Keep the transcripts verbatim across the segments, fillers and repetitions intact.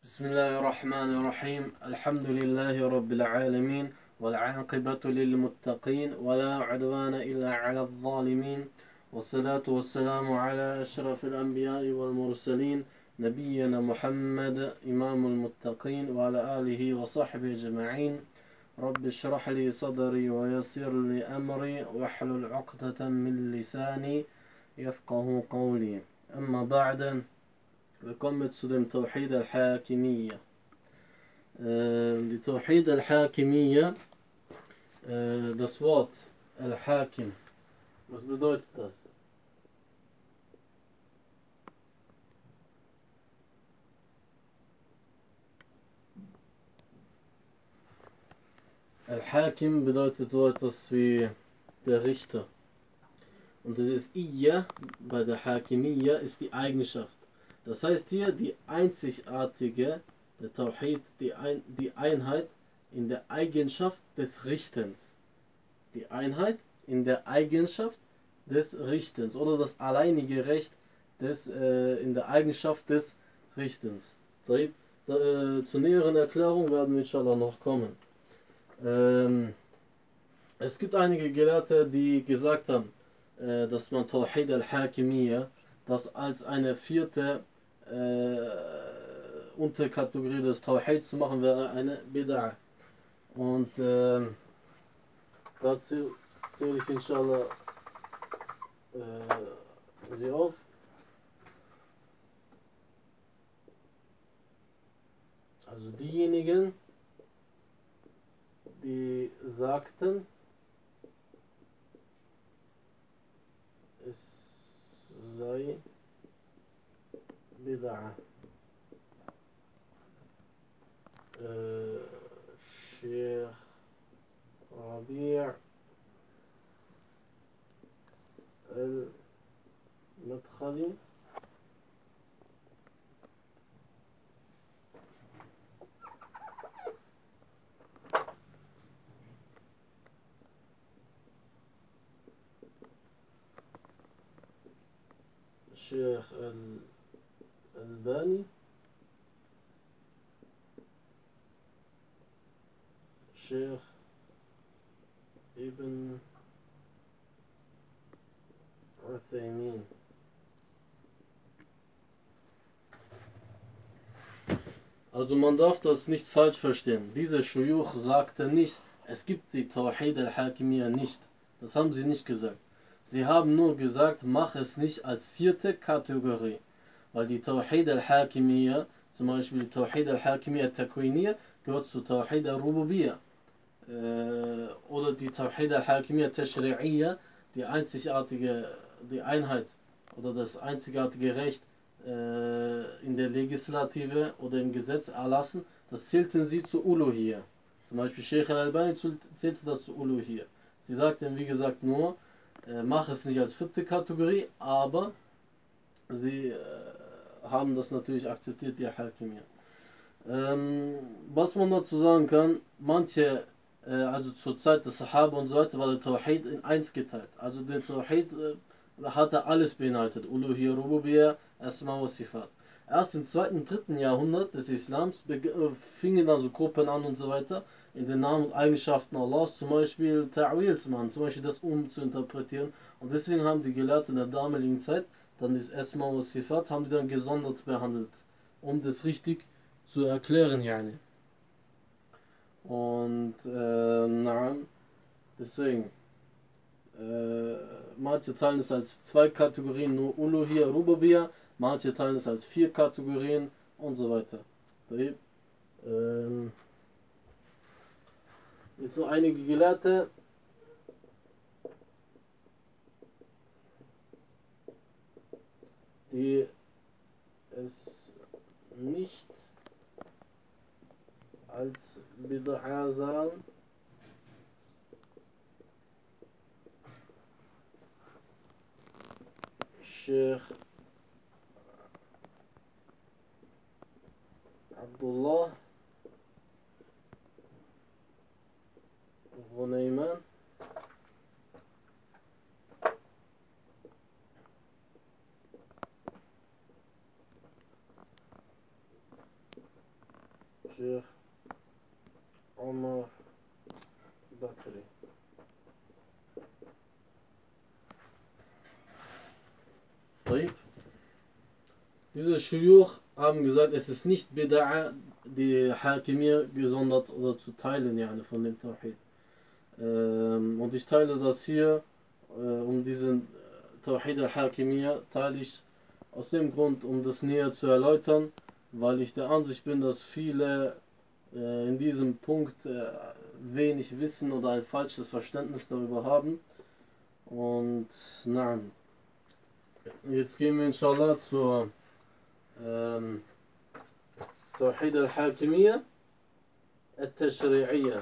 بسم الله الرحمن الرحيم الحمد لله رب العالمين والعاقبة للمتقين ولا عدوان إلا على الظالمين والصلاة والسلام على أشرف الأنبياء والمرسلين نبينا محمد إمام المتقين وعلى آله وصحبه أجمعين رب اشرح لي صدري ويسر لي أمري واحلل عقدة من لساني يفقه قولي أما بعد. Willkommen zu dem Tawhid al-Hakimiyya. Äh, die Tawhid al-Hakimiyya, äh, das Wort al-Hakim, was bedeutet das? Al-Hakim bedeutet so etwas wie der Richter. Und das ist Iyya, bei der Hakimiyya ist die Eigenschaft. Das heißt hier die einzigartige, der Tawhid, die, Ein, die Einheit in der Eigenschaft des Richtens. Die Einheit in der Eigenschaft des Richtens oder das alleinige Recht des, äh, in der Eigenschaft des Richtens. Da, da, äh, zur näheren Erklärung werden wir inshallah noch kommen. Ähm, es gibt einige Gelehrte, die gesagt haben, äh, dass man Tawhid al-Hakimiyya, das als eine vierte äh, Unterkategorie des Tawhid zu machen, wäre eine Bid'ah. Und äh, dazu zähle ich inshallah äh, sie auf. Also diejenigen, die sagten, es sei Bid'ah. Äh, Sheikh Rabi' al-Madkhali, Sheikh al-Albani, Sheikh Ibn Uthaymin. Also man darf das nicht falsch verstehen. Diese Shuyukh sagte nicht, es gibt die Tawhid al-Hakimiyya nicht. Das haben sie nicht gesagt. Sie haben nur gesagt, mach es nicht als vierte Kategorie. Weil die Tawhid al-Hakimiyya, zum Beispiel die Tawhid al-Hakimiyya al-Takwiniyya, gehört zu Tawhid al-Rububiyya. Äh, oder die Tawhid al-Hakimiyya al-Tashri'iyya, die einzigartige, die Einheit oder das einzigartige Recht in der Legislative oder im Gesetz erlassen, das zählten sie zu Uluhiyya. Zum Beispiel Sheikh al-Albani zählte das zu Uluhiyya. Sie sagten, wie gesagt, nur, äh, mach es nicht als vierte Kategorie, aber sie äh, haben das natürlich akzeptiert, die Hakimiyya. Ähm, was man dazu sagen kann, manche, äh, also zur Zeit des Sahaba und so weiter, war der Tawhid in eins geteilt. Also der Tawhid äh, hatte alles beinhaltet. Uluhiyya, Rububiyya, Asma wa Sifat. Erst im zweiten, dritten Jahrhundert des Islams fingen dann so Gruppen an und so weiter, in den Namen und Eigenschaften Allahs zum Beispiel Ta'wil zu machen, zum Beispiel das umzuinterpretieren. Und deswegen haben die Gelehrten in der damaligen Zeit dann dieses Asma wa Sifat, haben die dann gesondert behandelt, um das richtig zu erklären, yani. Und äh, na, deswegen Äh, manche teilen es als zwei Kategorien, nur Uluhiyya, Rububiyya, manche teilen es als vier Kategorien und so weiter. Ähm, jetzt nur einige Gelehrte, die es nicht als Bid'ah sahen, Sheikh Abdullah Ghunayman, Sheikh Omar Bakri. Diese Shuyukh haben gesagt, es ist nicht Bid'a, die Hakimiyya gesondert oder zu teilen, yani, von dem Tawhid. Ähm, und ich teile das hier, äh, um diesen Tawhid al-Hakimiyya teile ich aus dem Grund, um das näher zu erläutern, weil ich der Ansicht bin, dass viele äh, in diesem Punkt äh, wenig wissen oder ein falsches Verständnis darüber haben. Und nein. Jetzt gehen wir inshallah zur ähm, Tawhid al-Hakimiyya al-Tashri'iyya.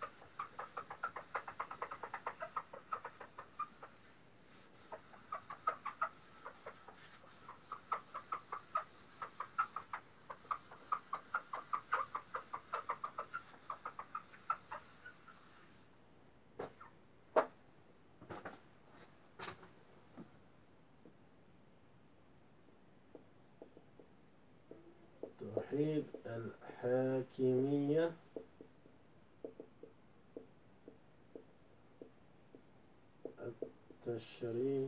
توحيد الحاكمية التشريعية.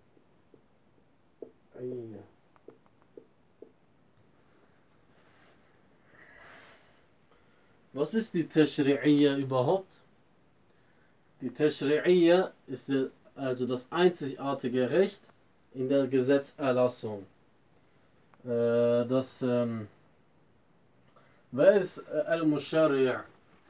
Was ist die Tashri'iyya überhaupt? Die Tashri'iyya ist also das einzigartige Recht in der Gesetzerlassung. Äh, das, ähm, wer ist Al-Mushari'?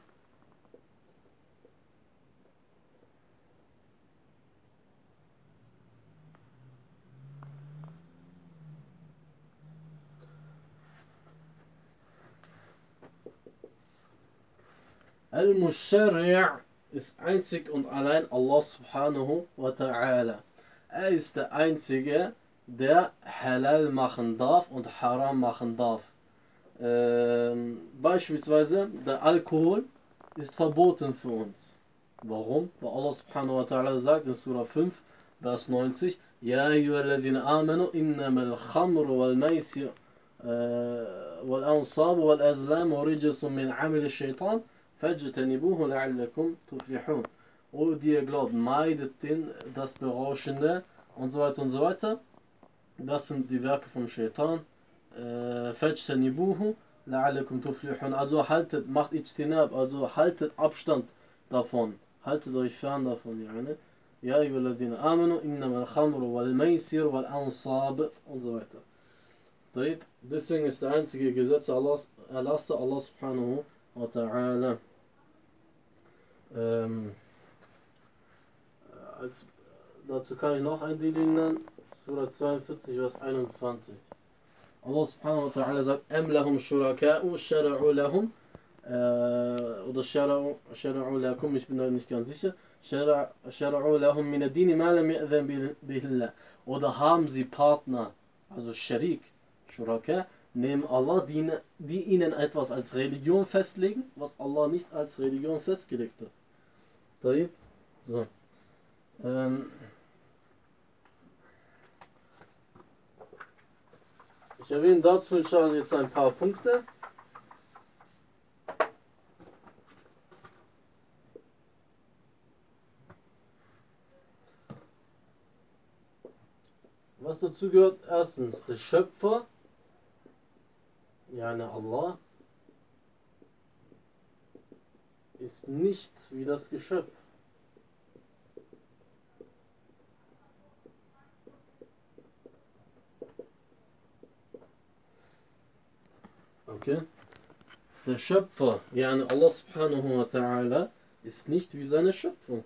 Al-Mushari' ist einzig und allein Allah subhanahu wa ta'ala. Er ist der Einzige, der Halal machen darf und Haram machen darf. Ähm, beispielsweise der Alkohol ist verboten für uns. Warum? Weil Allah subhanahu wa ta'ala sagt in Surah fünf, Vers neunzig, Ja ayyuhalladhina amanu innamal khamru wal maisir wal ansabu wal azlamu rijsun min amil shaitan fajtanibuhu la'allakum tuflihun. O die ihr glaubt, meidet den, das Berauschende und so weiter und so weiter. Das sind die Werke vom Shaitan. Fajtanibuhu la'allakum tuflihun. Also haltet, macht Ijtinab, also haltet Abstand davon. Haltet euch fern davon, yani. Ja, ayyuhalladhina amanu innamal khamru wal maisir wal ansab und so weiter. Deswegen ist der einzige Gesetz Allah, Erlasse Allah subhanahu wa ta'ala. Ähm, als, dazu kann ich noch ein Delil nennen. Surah zweiundvierzig, Vers einundzwanzig. Allah subhanahu wa ta'ala sagt, Am lahum shuraka'u shara'u lahum oder shara'u shara'u lakum, ich bin da nicht ganz sicher. Shara'u lahum min ad-din ma lam ya'dhan bihillah. Oder haben sie Partner, also Sharik, Shuraka, nehmen Allah, die, die ihnen etwas als Religion festlegen, was Allah nicht als Religion festgelegt hat. So. Ähm, ich erwähne dazu inshallah jetzt ein paar Punkte. Was dazu gehört, erstens der Schöpfer, ja, Allah, ist nicht wie das Geschöpf. Okay? Der Schöpfer, ja, Allah subhanahu wa ta'ala, ist nicht wie seine Schöpfung.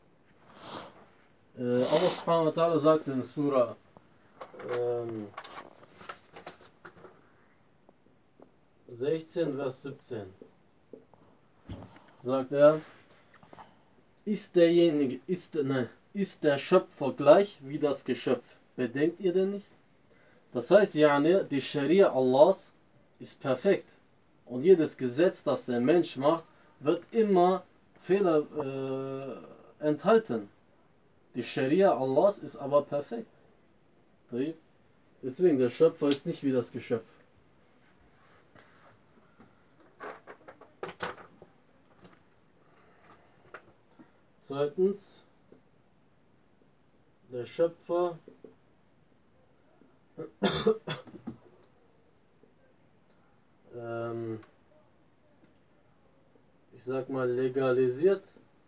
Äh, Allah subhanahu wa ta'ala sagt in Surah ähm, sechzehn, Vers siebzehn, sagt er, ist derjenige, ist, nein, ist der Schöpfer gleich wie das Geschöpf? Bedenkt ihr denn nicht? Das heißt, yani, die Scharia Allahs ist perfekt. Und jedes Gesetz, das der Mensch macht, wird immer Fehler äh, enthalten. Die Scharia Allahs ist aber perfekt. Deswegen, der Schöpfer ist nicht wie das Geschöpf. Zweitens, der Schöpfer ähm, ich sag mal legalisiert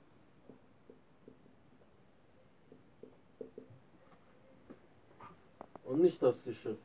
und nicht das Geschöpf.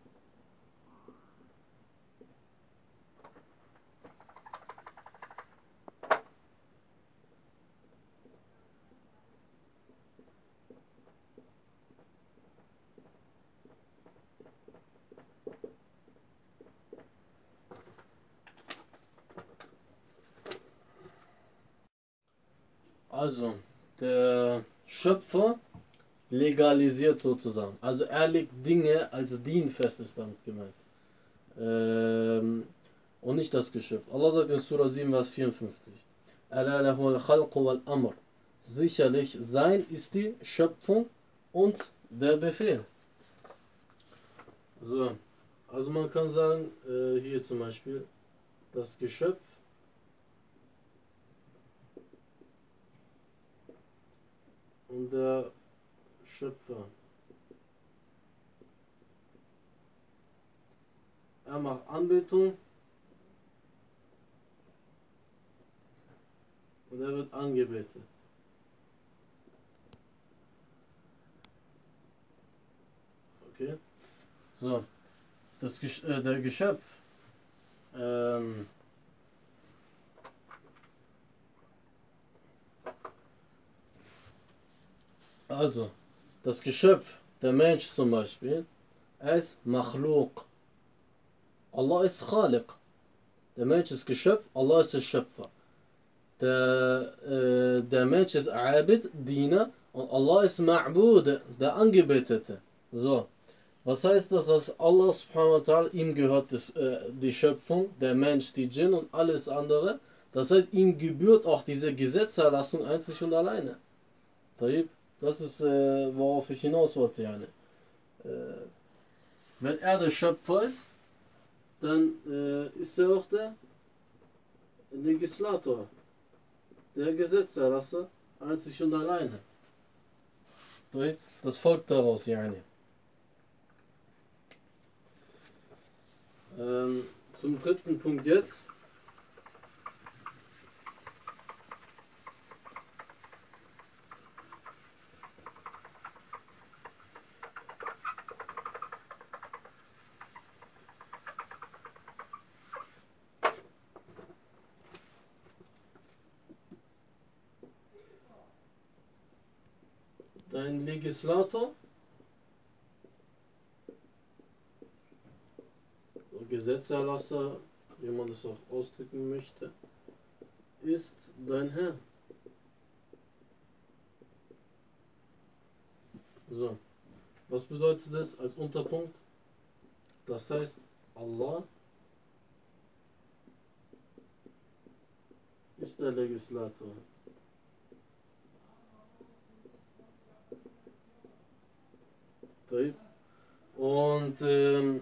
Also, der Schöpfer legalisiert sozusagen. Also er legt Dinge als Din fest, ist damit gemeint. Ähm, und nicht das Geschöpf. Allah sagt in Surah sieben, Vers vierundfünfzig. Ala lahu al-khalqu wal-amr. Sicherlich, sein ist die Schöpfung und der Befehl. So, also man kann sagen, äh, hier zum Beispiel, das Geschöpf und der Schöpfer. Er macht Anbetung und er wird angebetet. Okay? So, das Gesch äh, der Geschöpf ähm, also, das Geschöpf, der Mensch zum Beispiel, er ist Makhluq. Allah ist Khaliq. Der Mensch ist Geschöpf, Allah ist der Schöpfer. Der, äh, der Mensch ist Abid, Diener, und Allah ist Ma'bud, der Angebetete. So, was heißt das, dass Allah subhanahu wa ta'ala, ihm gehört das, äh, die Schöpfung, der Mensch, die Djinn und alles andere. Das heißt, ihm gebührt auch diese Gesetzerlassung einzig und alleine. Das ist, äh, worauf ich hinaus wollte, yani. Äh, wenn er der Schöpfer ist, dann äh, ist er auch der Legislator, der Gesetzerlasser, einzig und alleine. Das folgt daraus, yani. Ähm, zum dritten Punkt jetzt. Dein Legislator, Gesetzerlasser, wie man das auch ausdrücken möchte, ist dein Herr. So, was bedeutet das als Unterpunkt? Das heißt, Allah ist der Legislator. Und ähm,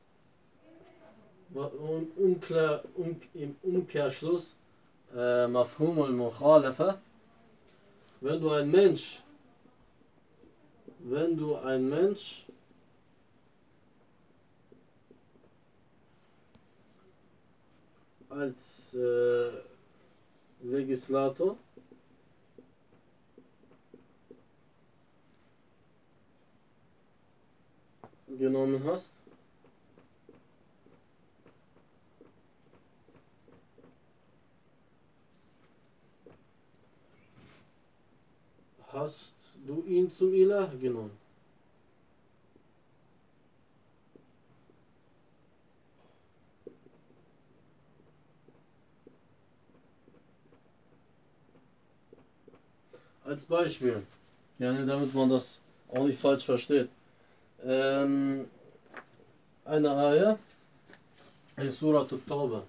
und unklar, um, im Umkehrschluss, äh, Mafhum al-Mukhalafa, wenn du ein Mensch, wenn du ein Mensch als äh, Legislator genommen hast, hast du ihn zum Ilah genommen. Als Beispiel, ja, damit man das auch nicht falsch versteht. Ähm, eine Ayah in Surat al-Tawbah.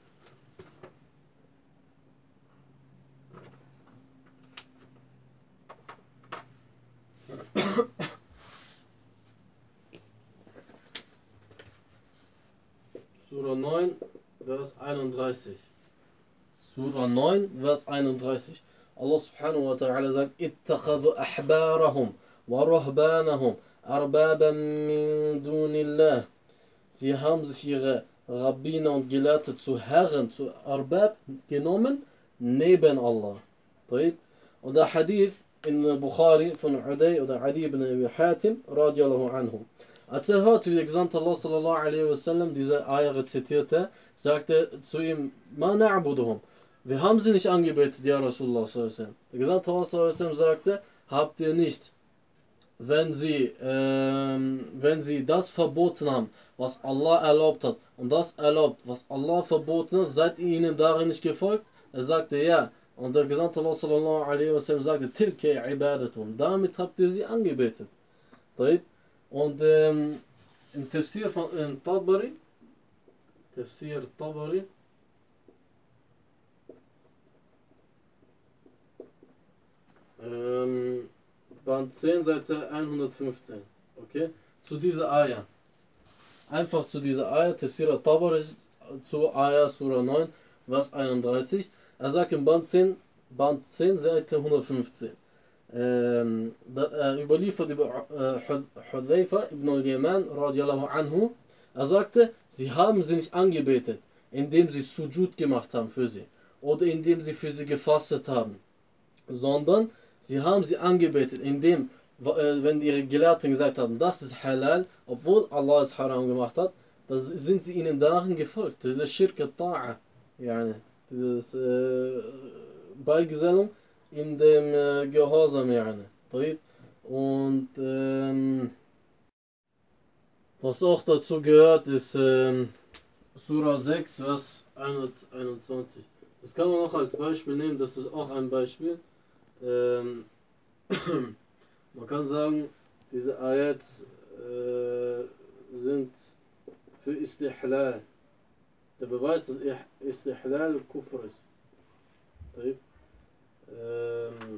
Surah neun, Vers einunddreißig. Surah neun, Vers einunddreißig. Allah subhanahu wa ta'ala sagt, ittakhadhu ahbarahum wa ruhbanahum arbaban min dunillah. Sie haben sich ihre Rabbiner und Gelehrte zu Herren, zu Arbab genommen, neben Allah. Und der Hadith in Bukhari von Uday oder Adi ibn Abi Hatim radiallahu anhu. Als er hörte, wie der Gesandte Allah sallallahu alaihi wasallam diese Ayah rezitierte, sagte er zu ihm, Ma na'buduhum. Wir haben sie nicht angebetet, ja Rasulullah sallallahu alaihi wasallam. Der Gesandte Allah sallallahu alaihi wasallam sagte, habt ihr nicht, wenn sie, ähm, wenn sie das verboten haben, was Allah erlaubt hat, und das erlaubt, was Allah verboten hat, seid ihr ihnen darin nicht gefolgt? Er sagte, ja. Und der Gesandte Allah sallallahu alaihi wasallam sagte, Tilke ibadatum. Damit habt ihr sie angebetet. Und ähm, im Tafsir von in Tabari, Tafsir Tabari, ähm, Band zehn, Seite hundertfünfzehn. Okay? Zu dieser Ayah. Einfach zu dieser Ayah, Tafsir Tabari, zu Ayah Surah neun, Vers einunddreißig. Er sagt im Band zehn, Band zehn, Seite hundertfünfzehn. Ähm, da, äh, überliefert über äh, Hudhayfa ibn al-Yaman radiallahu anhu. Er sagte, sie haben sie nicht angebetet, indem sie Sujud gemacht haben für sie oder indem sie für sie gefastet haben, sondern sie haben sie angebetet, indem, äh, wenn ihre Gelehrten gesagt haben, das ist halal, obwohl Allah es haram gemacht hat, da sind sie ihnen darin gefolgt. Diese Shirk al-Ta'a, yani, diese äh, Beigesellung in dem äh, Gehorsam, yani. Und ähm, was auch dazu gehört, ist ähm, Surah sechs, Vers hunderteinundzwanzig. Das kann man auch als Beispiel nehmen, das ist auch ein Beispiel. Ähm, man kann sagen, diese Ayats äh, sind für Istihlal. Der Beweis, dass Istihlal Kufr ist. Ähm,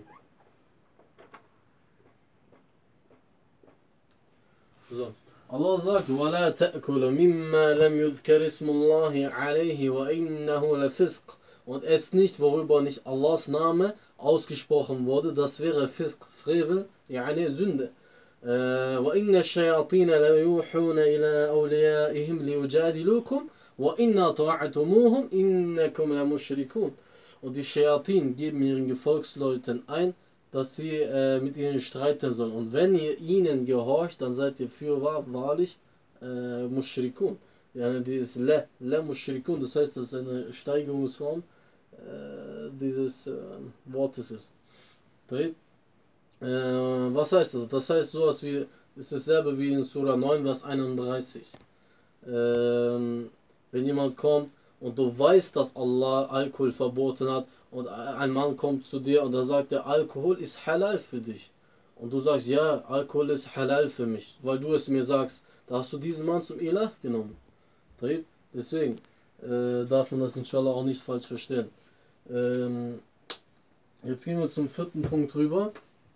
so. Allah sagt, وَلَا تَأْكُلُ مِمَّا لَمْ يُذْكَرِ اسْمُ اللَّهِ عَلَيْهِ وَإِنَّهُ لَفِسْقٌ. Und esst nicht, worüber nicht Allahs Name ausgesprochen wurde, das wäre Fisk, Frevel, yani Sünde. وَإِنَّ الشَّيَاطِينَ لَيُوحُونَ إِلَىٰ أَوْلِيَائِهِمْ لِيُجَادِلُوكُمْ وَإِنَّ طَاعَتُمُوهُمْ إِنَّكُمْ لَمُشْرِكُونَ. Und die Shayatin geben ihren Gefolgsleuten ein, dass sie äh, mit ihnen streiten sollen. Und wenn ihr ihnen gehorcht, dann seid ihr für wahr, wahrlich äh, Mushrikun. Ja, dieses Le, Le Mushrikun, das heißt, das ist eine Steigerungsform äh, dieses äh, Wortes ist. Äh, was heißt das? Das heißt sowas wie, ist dasselbe wie in Surah neun, Vers einunddreißig. Äh, wenn jemand kommt und du weißt, dass Allah Alkohol verboten hat, und ein Mann kommt zu dir und er sagt, der Alkohol ist halal für dich. Und du sagst, ja, Alkohol ist halal für mich, weil du es mir sagst. Da hast du diesen Mann zum Ilah genommen. Deswegen äh, darf man das inshallah auch nicht falsch verstehen. Ähm, jetzt gehen wir zum vierten Punkt rüber.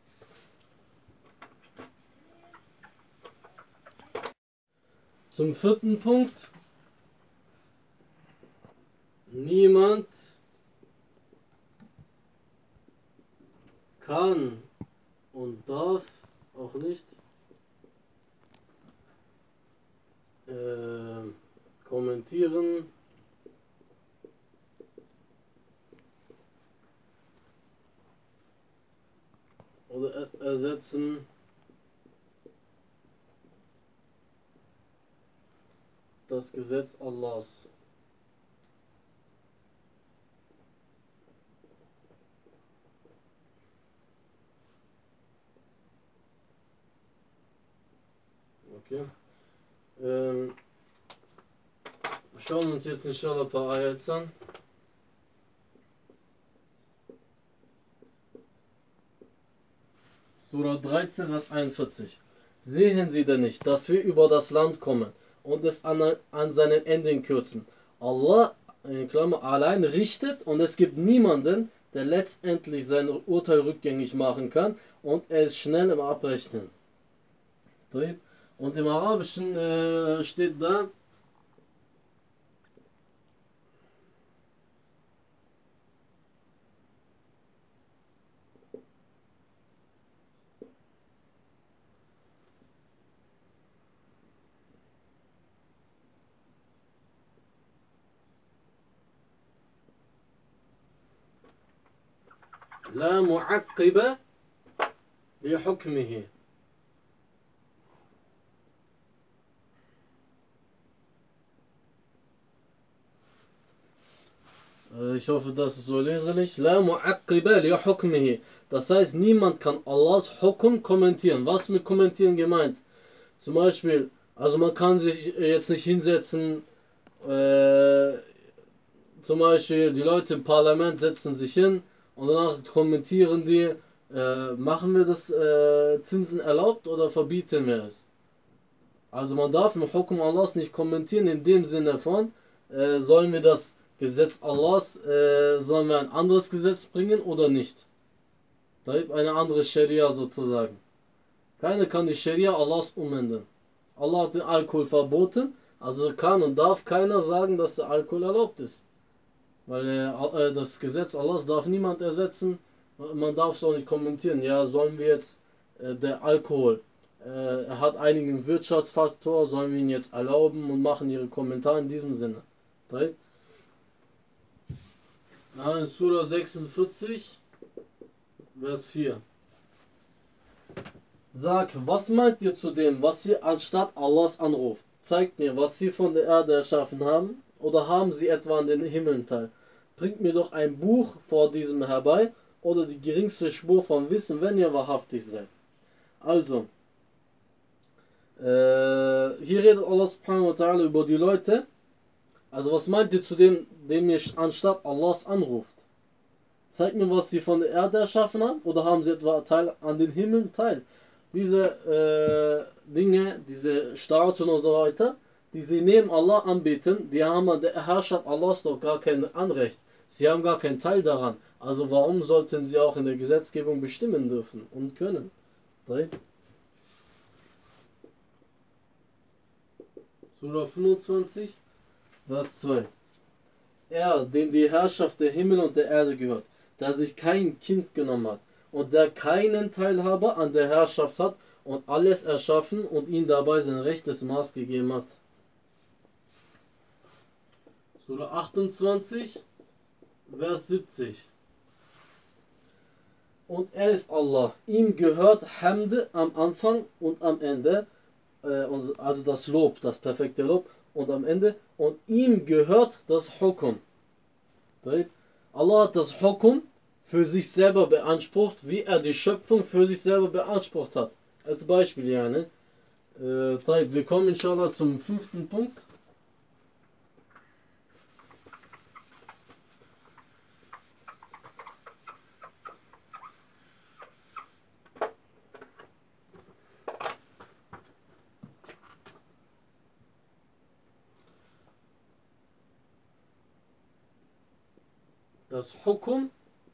Zum vierten Punkt. Niemand kann und darf auch nicht äh, kommentieren oder ersetzen das Gesetz Allahs. Okay. Ähm, wir schauen uns jetzt inshallah ein paar Ayats an. Surah dreizehn, Vers einundvierzig. Sehen Sie denn nicht, dass wir über das Land kommen und es an, an seinen Enden kürzen? Allah, in Klammer, allein richtet und es gibt niemanden, der letztendlich sein Urteil rückgängig machen kann, und er ist schnell im Abrechnen. Und im Arabischen äh, steht da, لا معقب لحكمه. Ich hoffe, das ist so leserlich. La mu'aqqiba li hukmihi. Das heißt, niemand kann Allahs Hukum kommentieren. Was mit kommentieren gemeint? Zum Beispiel, also man kann sich jetzt nicht hinsetzen, äh, zum Beispiel die Leute im Parlament setzen sich hin und danach kommentieren die, äh, machen wir das äh, Zinsen erlaubt oder verbieten wir es? Also man darf im Hukum Allahs nicht kommentieren in dem Sinne von, äh, sollen wir das Gesetz Allahs, äh, sollen wir ein anderes Gesetz bringen oder nicht? Da gibt eine andere Scharia sozusagen. Keiner kann die Scharia Allahs umändern. Allah hat den Alkohol verboten, also kann und darf keiner sagen, dass der Alkohol erlaubt ist. Weil äh, das Gesetz Allahs darf niemand ersetzen, man darf es auch nicht kommentieren. Ja, sollen wir jetzt äh, der Alkohol, äh, er hat einigen Wirtschaftsfaktor, sollen wir ihn jetzt erlauben und machen ihre Kommentare in diesem Sinne. Right? In Surah sechsundvierzig, Vers vier. Sag, was meint ihr zu dem, was ihr anstatt Allahs anruft? Zeigt mir, was sie von der Erde erschaffen haben, oder haben sie etwa an den Himmeln teil? Bringt mir doch ein Buch vor diesem herbei, oder die geringste Spur von Wissen, wenn ihr wahrhaftig seid. Also, äh, hier redet Allah subhanahu wa ta'ala über die Leute. Also was meint ihr zu dem, dem ihr anstatt Allahs anruft? Zeigt mir, was sie von der Erde erschaffen haben, oder haben sie etwa Teil an den Himmeln teil? Diese äh, Dinge, diese Statuen und so weiter, die sie neben Allah anbeten, die haben an der Herrschaft Allahs doch gar kein Anrecht. Sie haben gar keinen Teil daran. Also warum sollten sie auch in der Gesetzgebung bestimmen dürfen und können? Drei. Surah fünfundzwanzig, Vers zwei. Er, dem die Herrschaft der Himmel und der Erde gehört, der sich kein Kind genommen hat und der keinen Teilhaber an der Herrschaft hat und alles erschaffen und ihm dabei sein rechtes Maß gegeben hat. Surah achtundzwanzig, Vers siebzig. Und er ist Allah. Ihm gehört Hamd am Anfang und am Ende, äh, also das Lob, das perfekte Lob und am Ende. Und ihm gehört das Hukum. Allah hat das Hukum für sich selber beansprucht, wie er die Schöpfung für sich selber beansprucht hat. Als Beispiel, ja, ne? Äh, wir kommen inshallah zum fünften Punkt. Das Hukum,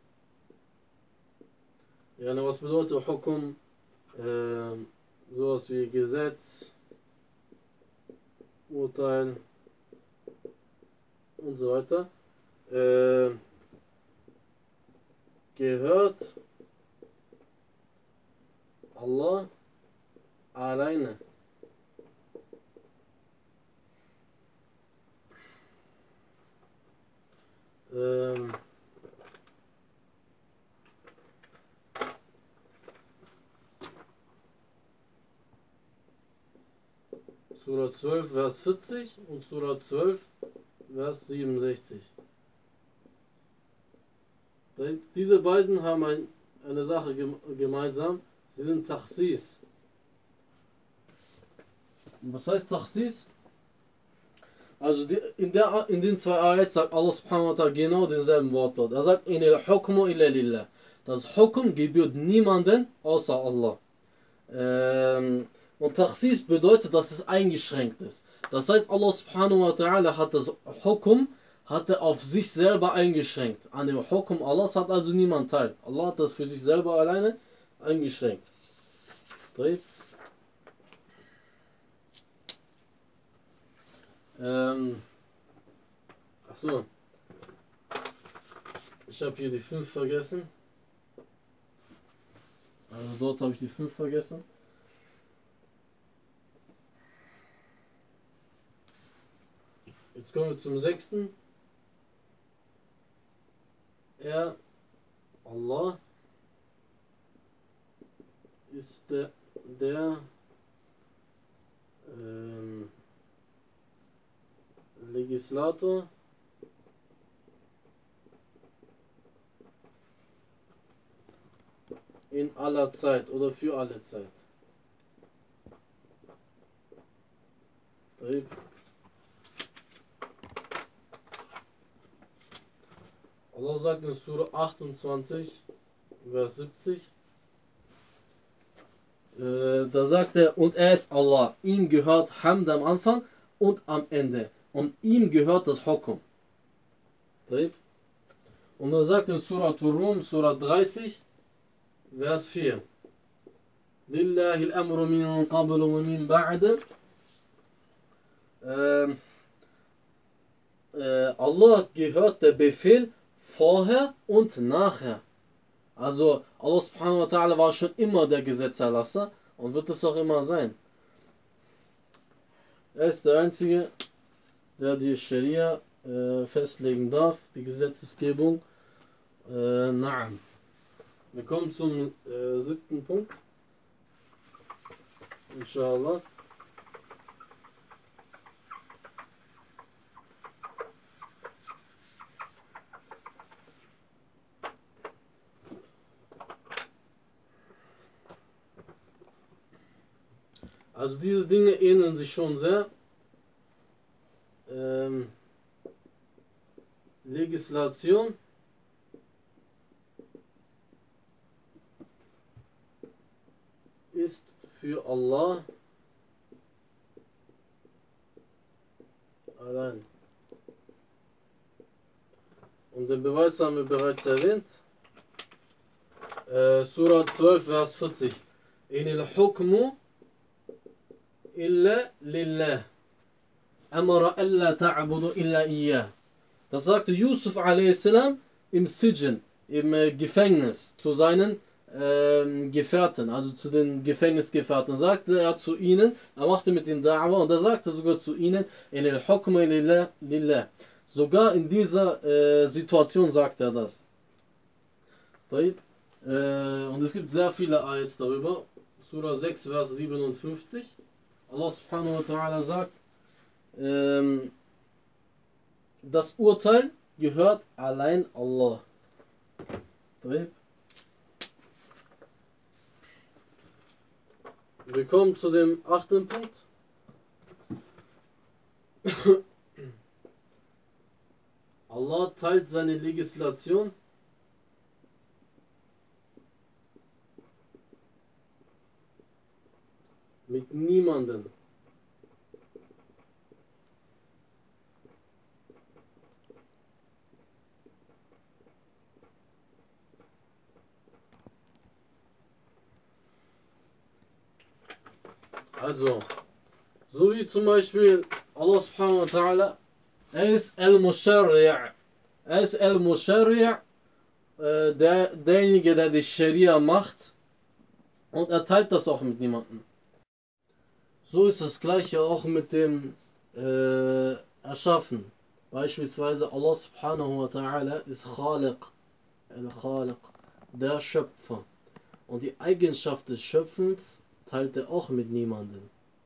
ja, was bedeutet Hukum? Äh, sowas wie Gesetz, Urteil und so weiter. Äh, gehört Allah alleine. Ähm, Surah zwölf, Vers vierzig und Surah zwölf, Vers siebenundsechzig. Diese beiden haben ein, eine Sache gemeinsam. Sie sind Takhsis. Was heißt Takhsis? Also die, in, der, in den zwei Ayats sagt Allah subhanahu wa ta'ala genau denselben Wortlaut. Er sagt, Inil hukmu illa lillah. Das Hukum gebührt niemanden außer Allah. Ähm, und Takhsis bedeutet, dass es eingeschränkt ist. Das heißt, Allah subhanahu wa ta'ala hat das Hukum hat er auf sich selber eingeschränkt. An dem Hukum Allahs hat also niemand teil. Allah hat das für sich selber alleine eingeschränkt. Drei. Ähm, Achso. Ich habe hier die fünf vergessen. Also dort habe ich die fünf vergessen. Jetzt kommen wir zum sechsten. Er, Allah ist der, der ähm, Legislator in aller Zeit oder für alle Zeit. Allah sagt in Surah achtundzwanzig, Vers siebzig, äh, da sagt er, und er ist Allah, ihm gehört Hamd am Anfang und am Ende, und ihm gehört das Hukum. Und er sagt in Surah Ar-Rum, Surah dreißig, Vers vier, Lillahi al-amru min qablu wa min ba'd. Ähm, äh, Allah gehört der Befehl vorher und nachher. Also Allah subhanahu wa ta'ala war schon immer der Gesetzerlasser und wird es auch immer sein. Er ist der Einzige, der die Scharia äh, festlegen darf, die Gesetzesgebung. Äh, Na'am. Wir kommen zum äh, siebten Punkt. Inshallah. Also diese Dinge ähneln sich schon sehr. Ähm, Legislation ist für Allah allein. Und den Beweis haben wir bereits erwähnt. Äh, Surah zwölf, Vers vierzig. Inil hukmu illa lillah. Amara alla ta'budu illa iyyah. Das sagte Yusuf a s. im Sijn, im äh, Gefängnis, zu seinen ähm, Gefährten, also zu den Gefängnisgefährten. Sagte er zu ihnen, er machte mit ihnen Da'wah und er sagte sogar zu ihnen, in al hukmu lillah, lillah. Sogar in dieser äh, Situation sagt er das. Äh, und es gibt sehr viele Ayats darüber. Surah sechs, Vers siebenundfünfzig. Allah subhanahu wa ta'ala sagt, ähm, das Urteil gehört allein Allah. Wir kommen zu dem achten Punkt. Allah teilt seine Legislation mit niemandem. Also, so wie zum Beispiel Allah subhanahu wa ta'ala, er ist al-Musharri', er ist al-Musharri', äh, der, derjenige, der die Scharia macht, und er teilt das auch mit niemandem. So ist das gleiche auch mit dem äh, Erschaffen. Beispielsweise Allah subhanahu wa ta'ala ist Khaliq, al-Khaliq, der Schöpfer. Und die Eigenschaft des Schöpfens teilt er auch mit niemandem.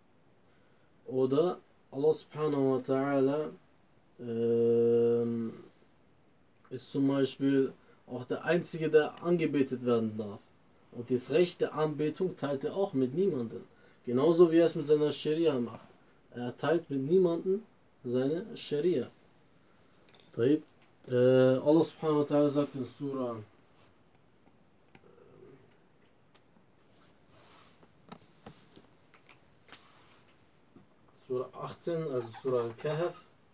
Oder Allah subhanahu wa ta'ala äh, ist zum Beispiel auch der Einzige, der angebetet werden darf. Und das Recht der Anbetung teilt er auch mit niemandem. Genauso wie er es mit seiner Scharia macht. Er teilt mit niemandem seine Scharia. Äh, Allah subhanahu wa ta'ala sagt in Surah Surah achtzehn, also Surah Al-Kahf,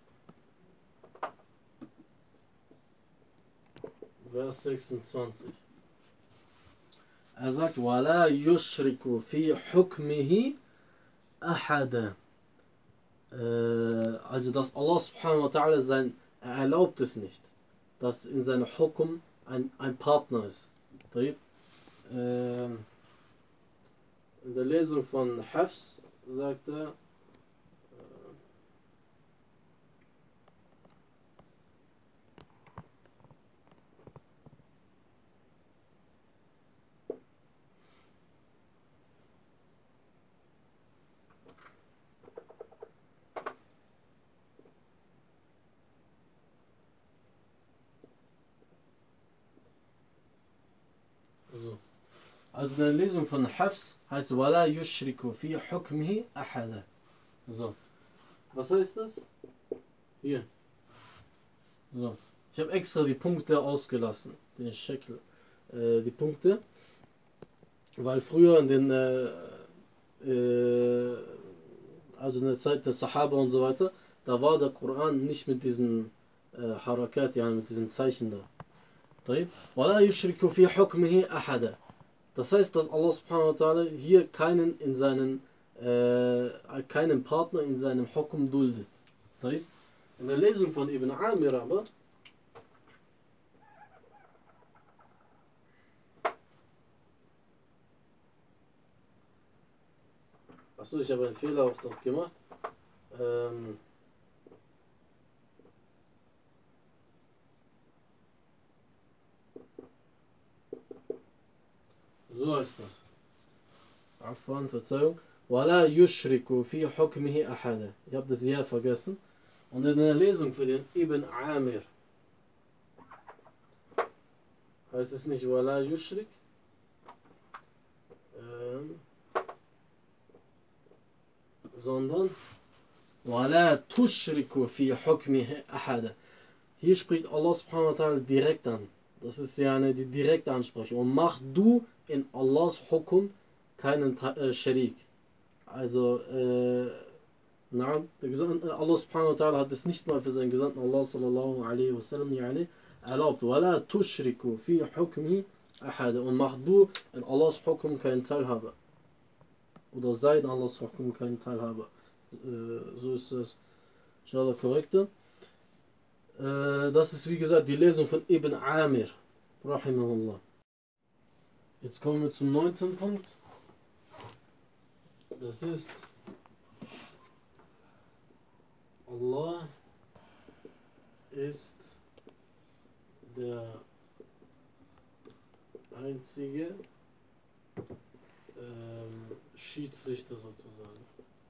Vers sechsundzwanzig. Er sagt, وَلَا يُشْرِكُ فِي حُكْمِهِ أَحَدًا. Also, dass Allah subhanahu wa ta'ala sein, er erlaubt es nicht, dass in seinem Hukum ein, ein Partner ist. In der Lesung von Hafs sagt er, So. Also eine Lesung von Hafs heißt Wala yushriku fi hukmihi ahada. So. Was heißt das? Hier. So. Ich habe extra die Punkte ausgelassen. Den Shekel. Äh, die Punkte. Weil früher in den äh, äh, also in der Zeit der Sahaba und so weiter, da war der Koran nicht mit diesen äh, Harakat, ja, mit diesen Zeichen da. طيب. ولا يشرك في حكمه أحدا. Das heißt, dass Allah subhanahu wa ta'ala hier keinen in seinen äh, keinen Partner in seinem Hukum duldet. طيب. In der Lesung von Ibn Amir aber achso, ich habe einen Fehler auch dort gemacht. Ähm, so heißt das. Afwan, Verzeihung. Wala yushriku fi hukmihi ahada. Ich habe das hier vergessen. Und in der Lesung für den Ibn Amir heißt es nicht Wala yushrik, ähm, sondern Wala tushriku fi hukmihi ahada. Hier spricht Allah subhanahu wa ta'ala direkt an. Das ist ja eine die direkte Ansprache. Und mach du in Allahs Hukum keinen äh, Sharik. Also, äh, na, der Gesandte, Allah subhanahu wa ta'ala hat es nicht mal für seinen Gesandten Allah sallallahu alaihi wasallam yani, erlaubt. Wala tushriku fi hukmi ahada. Und mach du in Allahs Hukum keinen Teilhaber. Oder sei in Allahs Hukum keinen Teilhaber. Äh, so ist es. Inshallah korrekte. Äh, das ist wie gesagt die Lesung von Ibn Amir. Rahimahullah. Jetzt kommen wir zum neunten Punkt. Das ist Allah ist der einzige ähm, Schiedsrichter sozusagen.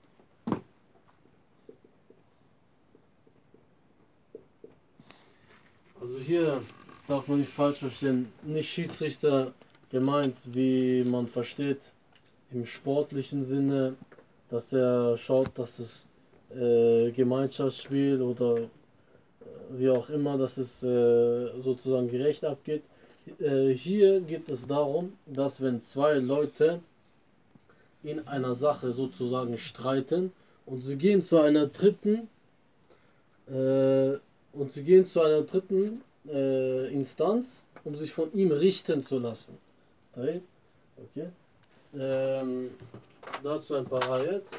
Also hier darf man nicht falsch verstehen. Nicht Schiedsrichter gemeint, wie man versteht im sportlichen Sinne, dass er schaut, dass es äh, Gemeinschaftsspiel oder äh, wie auch immer, dass es äh, sozusagen gerecht abgeht. Äh, hier geht es darum, dass wenn zwei Leute in einer Sache sozusagen streiten und sie gehen zu einer dritten äh, und sie gehen zu einer dritten äh, Instanz, um sich von ihm richten zu lassen. Okay? Okay. Ähm, dazu ein paar Ayats.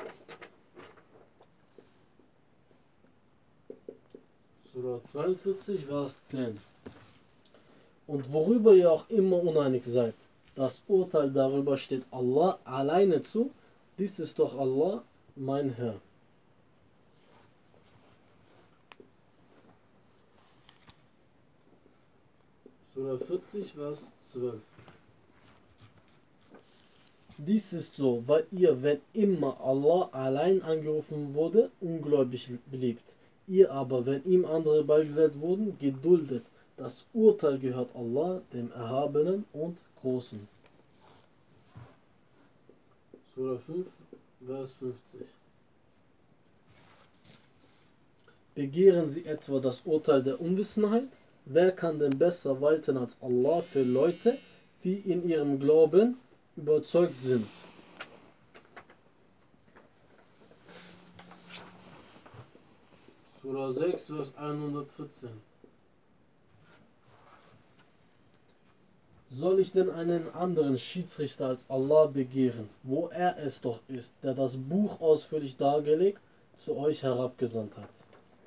Surah zweiundvierzig, Vers zehn. Und worüber ihr auch immer uneinig seid, das Urteil darüber steht Allah alleine zu, dies ist doch Allah, mein Herr. Surah vierzig, Vers zwölf. Dies ist so, weil ihr, wenn immer Allah allein angerufen wurde, ungläubig beliebt. Ihr aber, wenn ihm andere beigesellt wurden, geduldet. Das Urteil gehört Allah, dem Erhabenen und Großen. Surah fünf, Vers fünfzig. Begehren sie etwa das Urteil der Unwissenheit? Wer kann denn besser walten als Allah für Leute, die in ihrem Glauben überzeugt sind? Surah sechs, Vers hundertvierzehn. Soll ich denn einen anderen Schiedsrichter als Allah begehren, wo er es doch ist, der das Buch ausführlich dargelegt zu euch herabgesandt hat?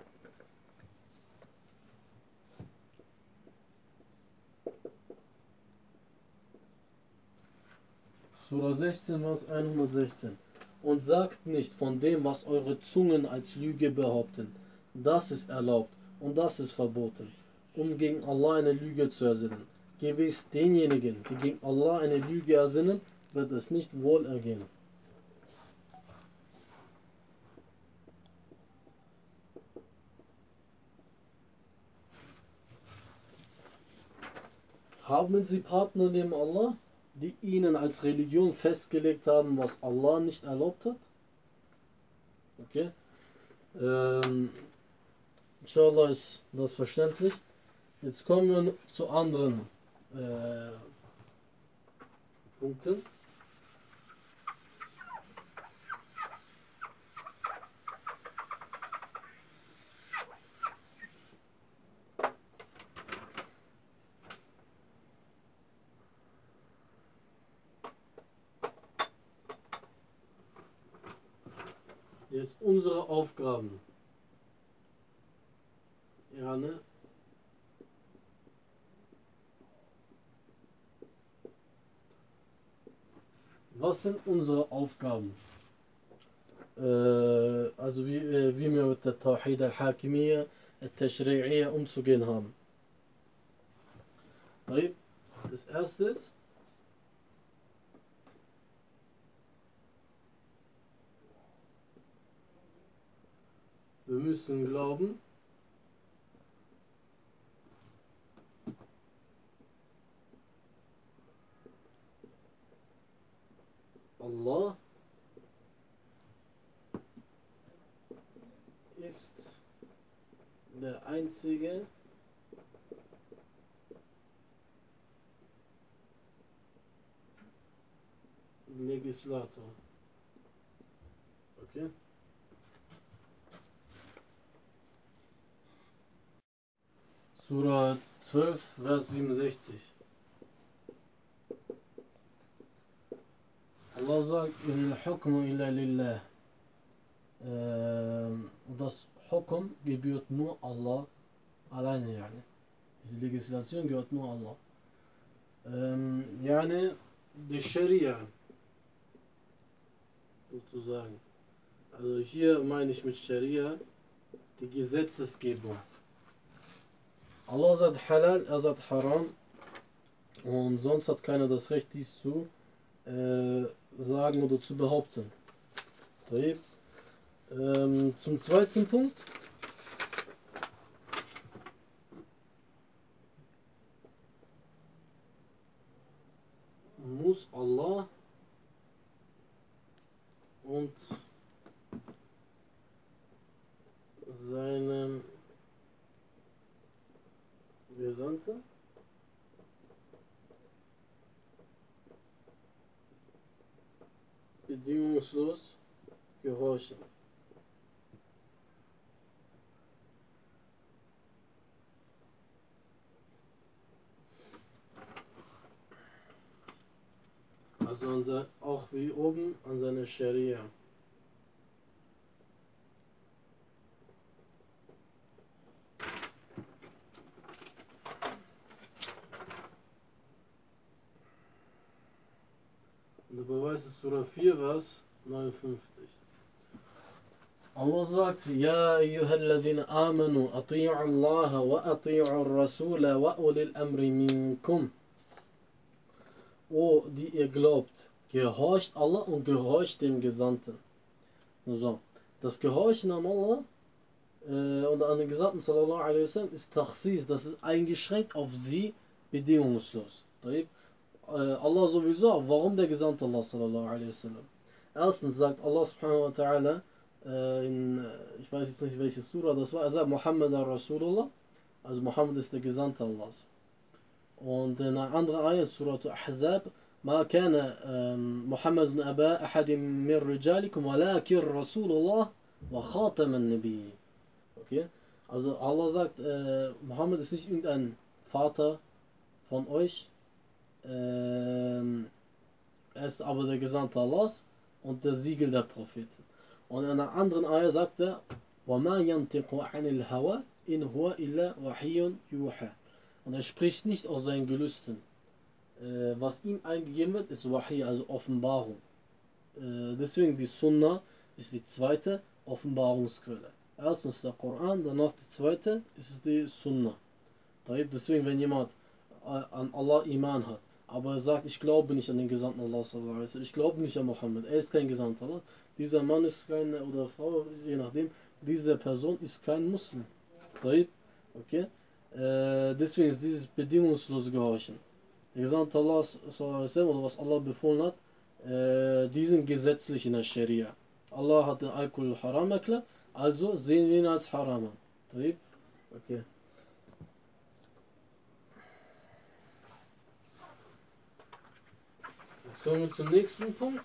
Surah sechzehn, Vers hundertsechzehn. Und sagt nicht von dem, was eure Zungen als Lüge behaupten. Das ist erlaubt und das ist verboten, um gegen Allah eine Lüge zu ersinnen. Gewiss denjenigen, die gegen Allah eine Lüge ersinnen, wird es nicht wohl ergehen. Haben sie Partner neben Allah? die ihnen als Religion festgelegt haben, was Allah nicht erlaubt hat. Okay. Ähm, Inshallah ist das verständlich. Jetzt kommen wir zu anderen äh, Punkten. Jetzt unsere Aufgaben. Ja, ne? Was sind unsere Aufgaben? Äh, also wie, äh, wie wir mit der Tawhid al-Hakimiyya, al-Tashri'iyya umzugehen haben. Das erste ist, wir müssen glauben, Allah ist der einzige Legislator. Okay? Surah zwölf, Vers siebenundsechzig. Allah sagt, in al-Hukmu illa lillah. Ähm, das Hukum gebührt nur Allah alleine, yani. Diese Legislation gehört nur Allah. Ähm, yani, die Scharia, sozusagen. Also hier meine ich mit Scharia die Gesetzesgebung. Allah sagt Halal, er sagt Haram und sonst hat keiner das Recht, dies zu äh, sagen oder zu behaupten. Ähm, zum zweiten Punkt. Muss Allah und seinem Gesandten bedingungslos gehorchen. Also unser, auch wie oben an seine Scharia. Und der Beweis ist Surah vier, Vers neunundfünfzig. Allah sagt, Ja ayyuhalladhina amanu, ati'u Allah wa ati'u ar-Rasula wa ulil amri minkum. O, die ihr glaubt, gehorcht Allah und gehorcht dem Gesandten. So, das Gehorchen an Allah äh, und an den Gesandten sallallahu alaihi wasallam ist Takhsis, das ist eingeschränkt auf sie, bedingungslos. Äh, Allah sowieso, warum der Gesandte Allah sallallahu alaihi wasallam? Erstens sagt Allah subhanahu wa ta'ala äh, in, ich weiß jetzt nicht welche Surah das war, er sagt Muhammad Rasulullah, also Muhammad ist der Gesandte Allahs. Und in einer anderen Ayat, Surah Ahzab, ما كان محمد أبا أحد من رجالكم ولكن رسول الله وخاتم النبيين. Okay? Also Allah sagt, äh, Muhammad ist nicht irgendein Vater von euch, äh, er ist aber der Gesandte Allahs und der Siegel der Propheten. Und in einer anderen Ayat sagt er, وَمَا يَنْتِقُ عَنِ الْهَوَى إِنْ هُوَ إِلَّا وَحِيٌّ يُوحَى. Und er spricht nicht aus seinen Gelüsten. Äh, was ihm eingegeben wird, ist Wahi, also Offenbarung. Äh, deswegen die Sunna ist die zweite Offenbarungsquelle. Erstens der Koran, danach die zweite ist die Sunna. Deswegen, wenn jemand an Allah Iman hat, aber er sagt, ich glaube nicht an den Gesandten Allah, ich glaube nicht an Mohammed, er ist kein Gesandter Allah, dieser Mann ist kein, oder Frau, je nachdem, diese Person ist kein Muslim. Okay? Äh, deswegen ist dieses bedingungslose Gehorchen. Der Gesandte Allah, oder was Allah befohlen hat, äh, die sind gesetzlich in der Scharia. Allah hat den Alkohol haram erklärt, also sehen wir ihn als haram an. Okay. Jetzt kommen wir zum nächsten Punkt.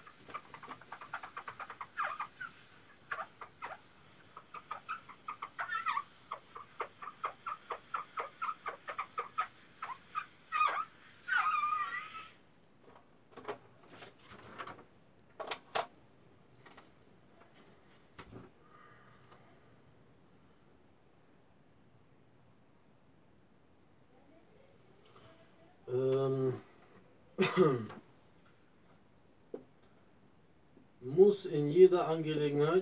Ähm, muss in jeder Angelegenheit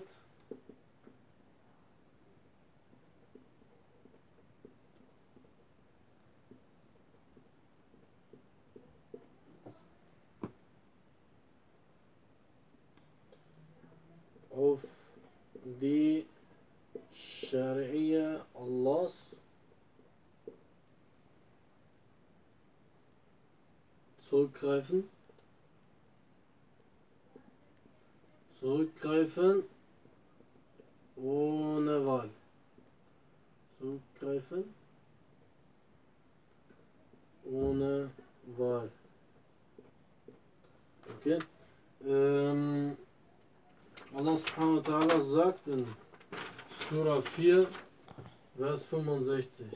auf die Scharia Allahs zurückgreifen, zurückgreifen ohne Wahl, zurückgreifen ohne Wahl. Okay. Ähm, Allah subhanahu wa ta'ala sagt in Surah vier, Vers fünfundsechzig.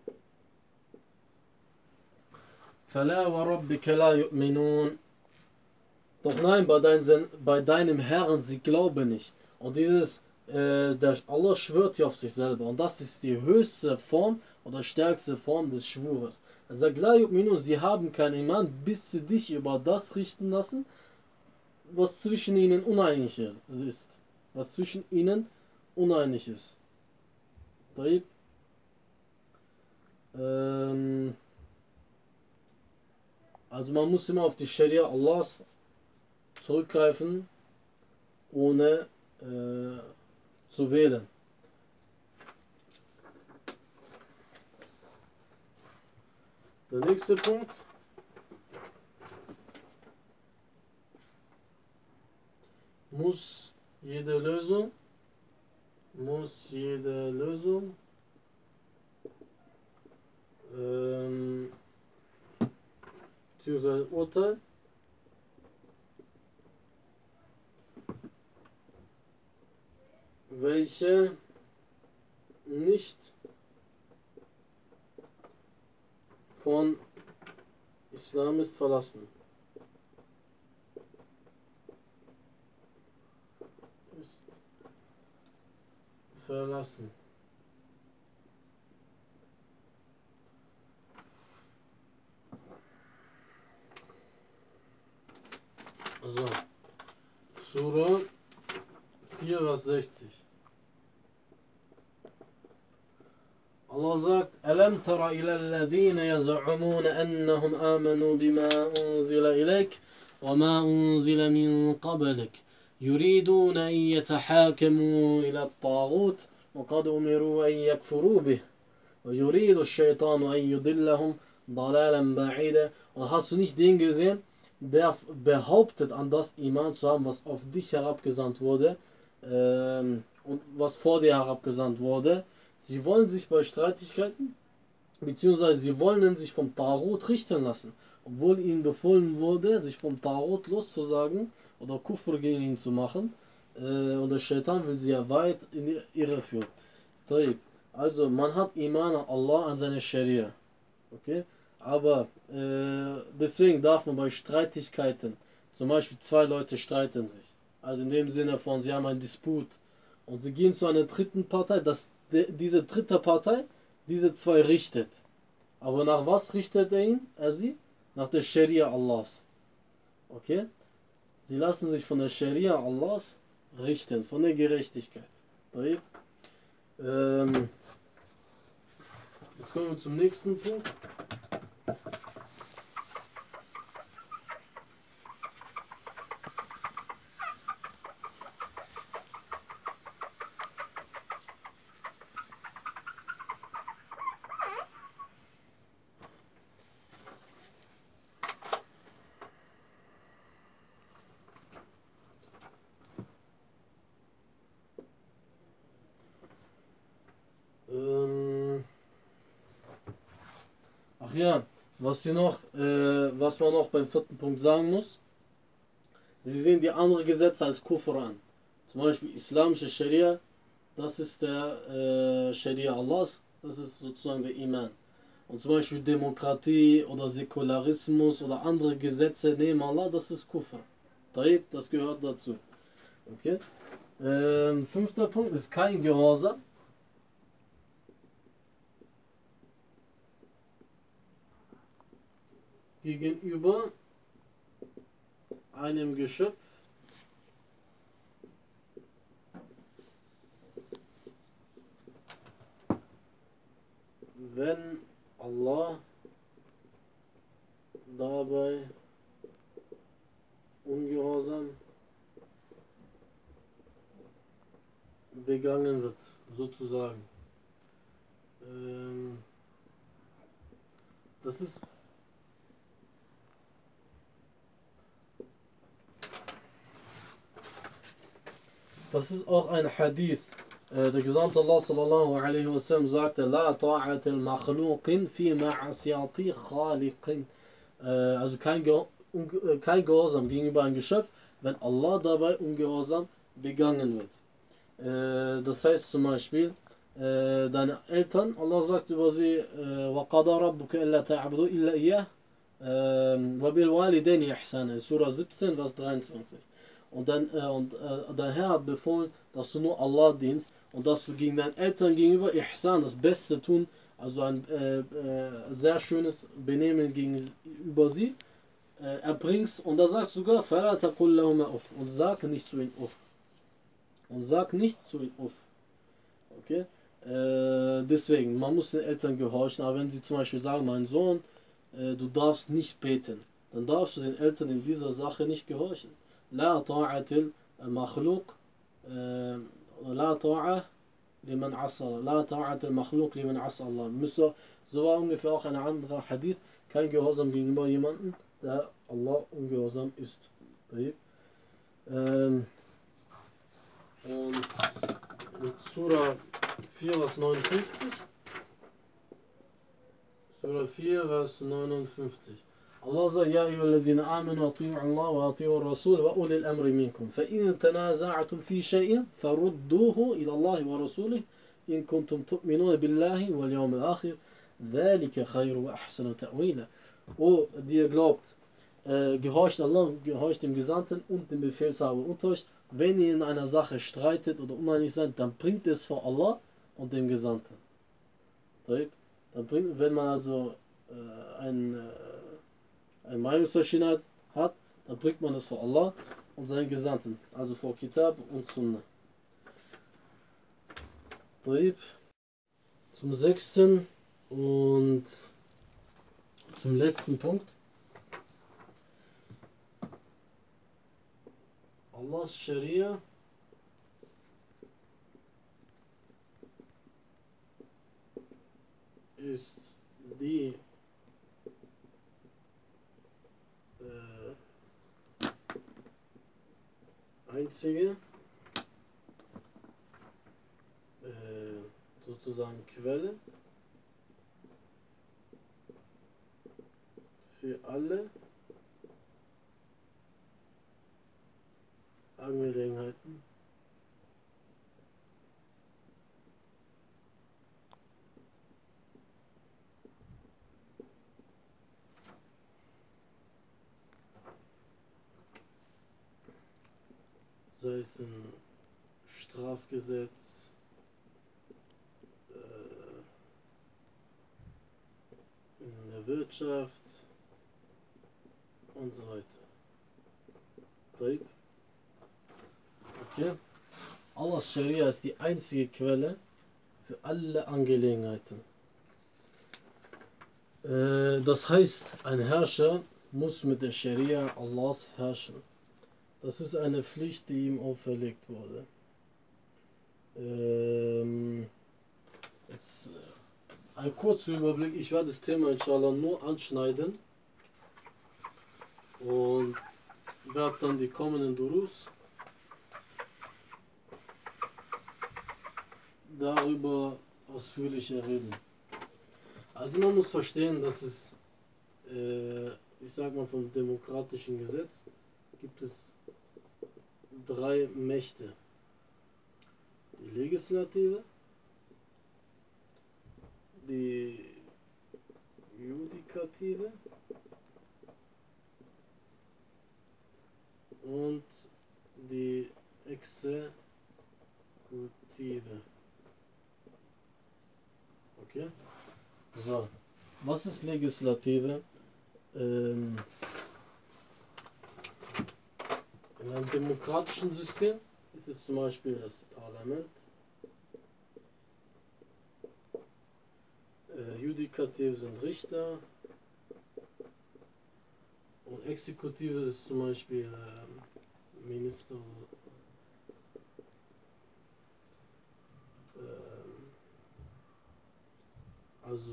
فَلَا وَرَبِّكَ لَا يُؤْمِنُونَ. Doch nein, bei, dein, bei deinem Herrn, sie glauben nicht. Und dieses, äh, der, Allah schwört hier auf sich selber. Und das ist die höchste Form oder stärkste Form des Schwures. Er sagt, La yu'minun, sie haben keinen Iman, bis sie dich über das richten lassen, was zwischen ihnen uneinig ist. Was zwischen ihnen uneinig ist. Ähm, also man muss immer auf die Scharia Allahs zurückgreifen, ohne äh, zu wählen. Der nächste Punkt. Muss jede Lösung, muss jede Lösung ähm, beziehungsweise Urteil welche nicht von Islam ist, verlassen. Ist verlassen. So. Surah vier, Vers sechzig. Allah sagt, Alam tara ila alladhina yaz'umuna annahum amanu bima unzila ilayk wa ma unzila min qablik yuriduna an yatahakamu ila at-taghut wa qad umiru an yakfuru bih wa yuridu ash-shaytanu an yudillahum dalalan ba'ida. Und hast du nicht den gesehen, der behauptet, an das Iman zu haben, was auf dich herabgesandt wurde ähm, und was vor dir herabgesandt wurde? Sie wollen sich bei Streitigkeiten, beziehungsweise sie wollen sich vom Tarot richten lassen, obwohl ihnen befohlen wurde, sich vom Tarot loszusagen oder Kufr gegen ihn zu machen. Äh, und der Shaitan will sie ja weit in die Irre führen. Also man hat Iman an Allah, an seine Scharia. Okay? Aber äh, deswegen darf man bei Streitigkeiten, zum Beispiel zwei Leute streiten sich, also in dem Sinne von, sie haben einen Disput und sie gehen zu einer dritten Partei, dass de, diese dritte Partei diese zwei richtet. Aber nach was richtet er ihn? Er sie? Nach der Scharia Allahs. Okay? Sie lassen sich von der Scharia Allahs richten, von der Gerechtigkeit. Ähm, jetzt kommen wir zum nächsten Punkt. Ach ja, was, sie noch, äh, was man noch beim vierten Punkt sagen muss, sie sehen die anderen Gesetze als Kufr an. Zum Beispiel islamische Scharia, das ist der äh, Scharia Allahs, das ist sozusagen der Iman. Und zum Beispiel Demokratie oder Säkularismus oder andere Gesetze neben Allah, das ist Kufr. Das gehört dazu. Okay? Ähm, fünfter Punkt ist kein Gehorsam. Gegenüber einem Geschöpf, wenn Allah dabei Ungehorsam begangen wird, sozusagen. Ähm, das ist das ist auch ein Hadith. Äh, der Gesandte Allah sallallahu alaihi wasallam sagte: La ta'at al-makhluqin fi ma'asiyati khaliqin. Äh, also kein, Ge äh, kein Gehorsam gegenüber einem Geschöpf, wenn Allah dabei Ungehorsam begangen wird. Äh, das heißt zum Beispiel, äh, deine Eltern, Allah sagt über sie: وَقَضَى رَبُّكَ إِلَّا تَعْبُدُوا إِلَّا إِيَّهُ وَبِالْوَالِدَيْنِ إِحْسَانًا. Surah siebzehn, Vers dreiundzwanzig. Und, dann, äh, und äh, dein Herr hat befohlen, dass du nur Allah dienst und dass du gegen deine Eltern gegenüber Ihsan, das Beste tun, also ein äh, äh, sehr schönes Benehmen gegenüber sie, äh, erbringst. Und da sagt sogar: فَلَا تَقُلْ لَهُمَا أُفٍّ. Und sag nicht zu ihnen Uff. Und sag nicht zu ihnen Uff. Okay? Äh, deswegen, man muss den Eltern gehorchen, aber wenn sie zum Beispiel sagen: Mein Sohn, äh, du darfst nicht beten, dann darfst du den Eltern in dieser Sache nicht gehorchen. لا طاعة المخلوق لا طاعة لمن عصى لا طاعة المخلوق لمن عصى الله. So war ungefähr auch ein anderer Hadith: kein Gehorsam gegenüber jemandem, der Allah ungehorsam ist. Ähm, und in Surah vier, Vers neunundfünfzig. Surah vier, Vers neunundfünfzig. Allah sagt: Ja, ayyuhalladhina amanu ati'u Allah wa ati'u Rasul wa ulil amri minkum. Fa in tanaza'tum fi shay'in farudduhu ila Allah wa rasulih in kuntum tu'minuna billahi wal yawmil akhir. Dhalika khayru wa ahsanu ta'wila. O, die ihr glaubt, äh, gehorcht Allah, gehorcht dem Gesandten und dem Befehlshaber unter euch. Wenn ihr in einer Sache streitet oder uneinig seid, dann bringt es vor Allah und dem Gesandten. Dann bringt, wenn man also äh, ein äh, eine Meinungsverschiedenheit hat, dann bringt man es vor Allah und seinen Gesandten, also vor Kitab und Sunnah. Zum sechsten und zum letzten Punkt. Allahs Scharia ist die einzige äh, sozusagen Quelle für alle Angelegenheiten sei es im Strafgesetz, äh, in der Wirtschaft und so weiter. Okay. Allahs Scharia ist die einzige Quelle für alle Angelegenheiten. Äh, das heißt, ein Herrscher muss mit der Scharia Allahs herrschen. Das ist eine Pflicht, die ihm auferlegt wurde. Ähm, jetzt ein kurzer Überblick. Ich werde das Thema inshallah nur anschneiden und werde dann die kommenden Durus darüber ausführlicher reden. Also man muss verstehen, dass es, äh, ich sag mal vom demokratischen Gesetz, gibt es drei Mächte. Die Legislative, die Judikative und die Exekutive. Okay? So. Was ist Legislative? Ähm, in einem demokratischen System ist es zum Beispiel das Parlament. Äh, Judikative sind Richter. Und Exekutive ist zum Beispiel äh, Minister. Äh, also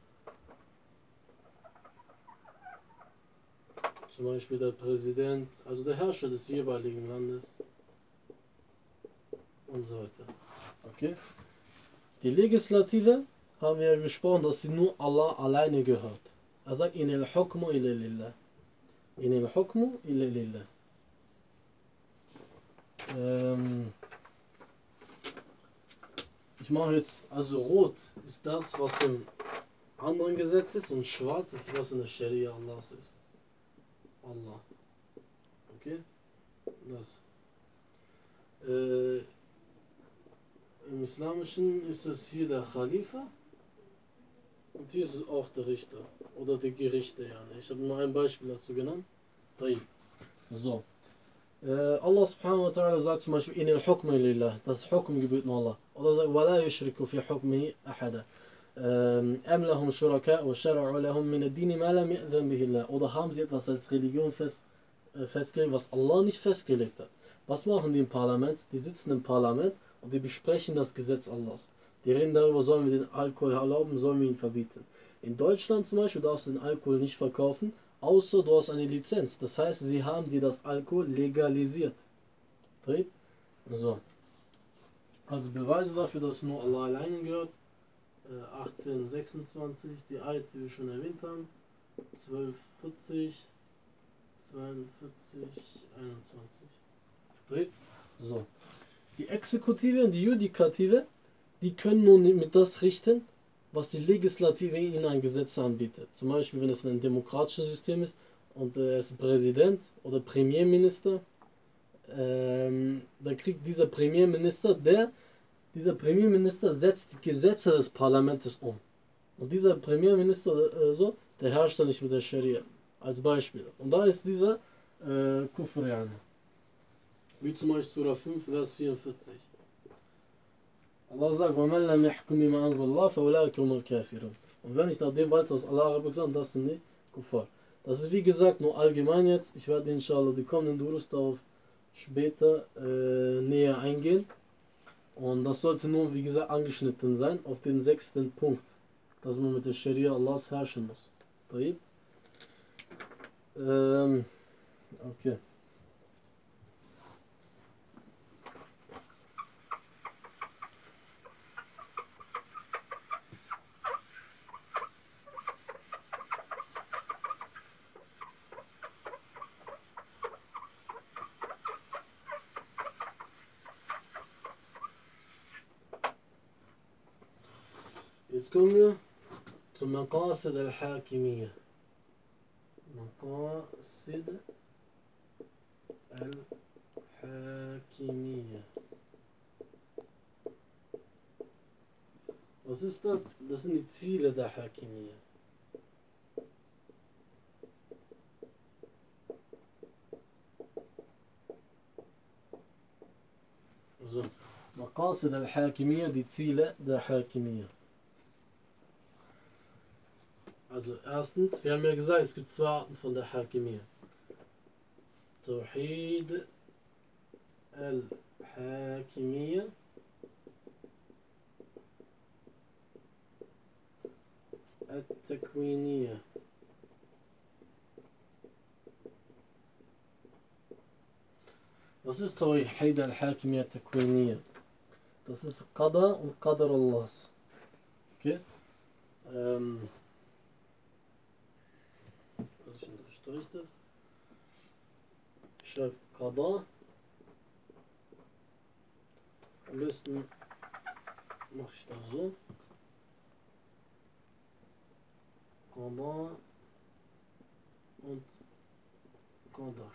zum Beispiel der Präsident, also der Herrscher des jeweiligen Landes und so weiter. Okay? Die Legislative haben wir ja gesprochen, dass sie nur Allah alleine gehört. Er sagt, Inil hukmu illa lillah. Inil hukmu illa lillah. Ähm, ich mache jetzt, also rot ist das, was im anderen Gesetz ist und schwarz ist, was in der Scharia Allahs ist. Allah. Okay? Das. Äh, Im Islamischen ist es hier der Khalifa und hier ist es auch der Richter oder die Gerichte. Ja. Ich habe nur ein Beispiel dazu genannt. So. Äh, Allah subhanahu wa ta'ala sagt zum Beispiel, Inil hukmu lillah, das Hukm gebührt nur Allah. Oder sagt, وَلَا يُشْرِكُ فِي حُكْمِهِ أَحَدًا. أَمْ لَهُمْ شُرَكَاءُ وَشَرَعُوا لَهُم مِنَ الدِّينِ مَا لَمْ يَأْذَنْ بِهِ اللَّهُ. Oder haben sie etwas als Religion fest, äh, festgelegt, was Allah nicht festgelegt hat. Was machen die im Parlament? Die sitzen im Parlament und die besprechen das Gesetz Allahs. Die reden darüber, sollen wir den Alkohol erlauben, sollen wir ihn verbieten. In Deutschland zum Beispiel darfst du den Alkohol nicht verkaufen, außer du hast eine Lizenz. Das heißt, sie haben dir das Alkohol legalisiert. So. Also Beweise dafür, dass nur Allah alleine gehört. Äh, achtzehn sechsundzwanzig, die Ayat, die wir schon erwähnt haben. zwölf vierzig, zweiundvierzig, einundzwanzig. So. Die Exekutive und die Judikative, die können nun mit das richten, was die Legislative ihnen ein Gesetz anbietet. Zum Beispiel, wenn es ein demokratisches System ist und er ist Präsident oder Premierminister, ähm, dann kriegt dieser Premierminister, der, dieser Premierminister setzt die Gesetze des Parlaments um. Und dieser Premierminister, äh, so, der herrscht dann nicht mit der Scharia. Als Beispiel. Und da ist dieser äh, Kufr, yani. Wie zum Beispiel Surah fünf, Vers vierundvierzig. Allah sagt, وَمَنْ لَمْ يَحْكُمْ بِمَا أَنزَلَ اللَّهُ فَأُولَٰئِكَ هُمُ الْكَافِرُونَ. Und wenn ich nach dem weiß, was Allah gesagt hat, das sind die Kuffar. Das ist wie gesagt nur allgemein jetzt. Ich werde inshallah die kommenden Durus darauf später äh, näher eingehen. Und das sollte nur, wie gesagt, angeschnitten sein auf den sechsten Punkt, dass man mit der Scharia Allahs herrschen muss. Ähm, okay. Jetzt kommen wir zum Maqasid al-Hakimiyya. Maqasid al-Hakimiyya. Was ist das? Das sind die Ziele der Hakimiyya. Also, Maqasid al-Hakimiyya, die Ziele der Hakimiyya. Also erstens, wir haben ja gesagt, es gibt zwei Arten von der Hakimiyya. Tawhid al-Hakimiyya al-Takwiniyya. Was ist Tawhid al-Hakimiyya al-Takwiniyya? Das ist Qada und Qadar Allahs. Okay? Ähm, was ich unterstrichen? Ich schreibe Qada. Am besten mache ich das so. Qada und Qadar.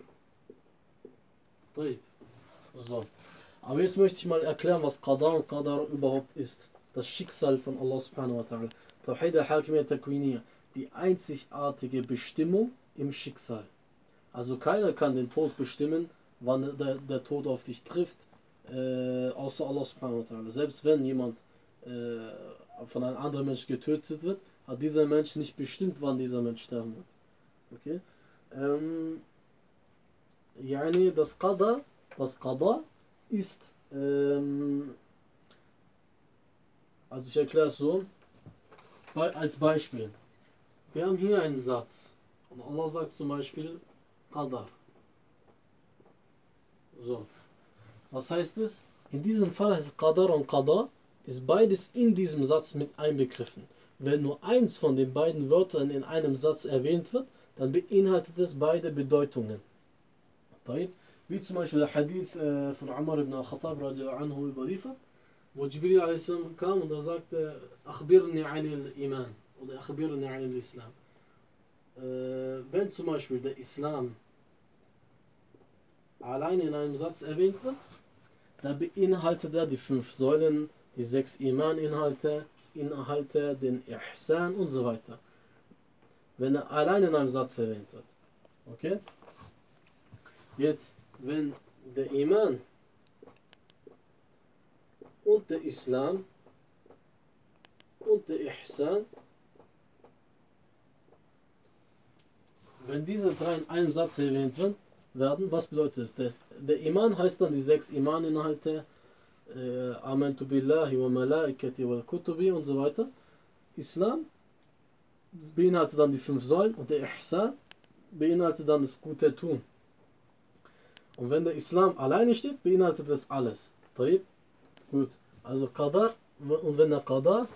So. Aber jetzt möchte ich mal erklären, was Qada und Qadar überhaupt ist. Das Schicksal von Allah subhanahu wa ta'ala. Tawhid al-Hakimiyya Takwiniyya. Die einzigartige Bestimmung im Schicksal. Also keiner kann den Tod bestimmen, wann der, der Tod auf dich trifft, äh, außer Allah subhanahu wa ta'ala. Selbst wenn jemand äh, von einem anderen Mensch getötet wird, hat dieser Mensch nicht bestimmt, wann dieser Mensch sterben wird. Okay? Ähm, yani das Qadar, das Qadar ist, ähm, also ich erkläre es so, bei, als Beispiel. Wir haben hier einen Satz und Allah sagt zum Beispiel Qadar. So. Was heißt es? In diesem Fall heißt Qadar und Qada ist beides in diesem Satz mit einbegriffen. Wenn nur eins von den beiden Wörtern in einem Satz erwähnt wird, dann beinhaltet es beide Bedeutungen. Wie zum Beispiel der Hadith äh, von Umar ibn al-Khattab anhu überliefert, wo Jibril a s. kam und er sagte, Akhbirni anil Iman oder Akhbirni anil Islam. Äh, wenn zum Beispiel der Islam allein in einem Satz erwähnt wird, da beinhaltet er die fünf Säulen, die sechs Iman-Inhalte, Inhalte, den Ihsan und so weiter. Wenn er allein in einem Satz erwähnt wird. Okay? Jetzt, wenn der Iman und der Islam und der Ihsan, wenn diese drei in einem Satz erwähnt werden, werden, was bedeutet es? Das, der Iman heißt dann die sechs Iman-Inhalte, äh, Amantu billahi wa malaikati wa kutubi und so weiter. Islam, das beinhaltet dann die fünf Säulen und der Ihsan beinhaltet dann das gute Tun. Und wenn der Islam alleine steht, beinhaltet das alles. Taib? Gut. Also Qadar, und wenn der Qadar,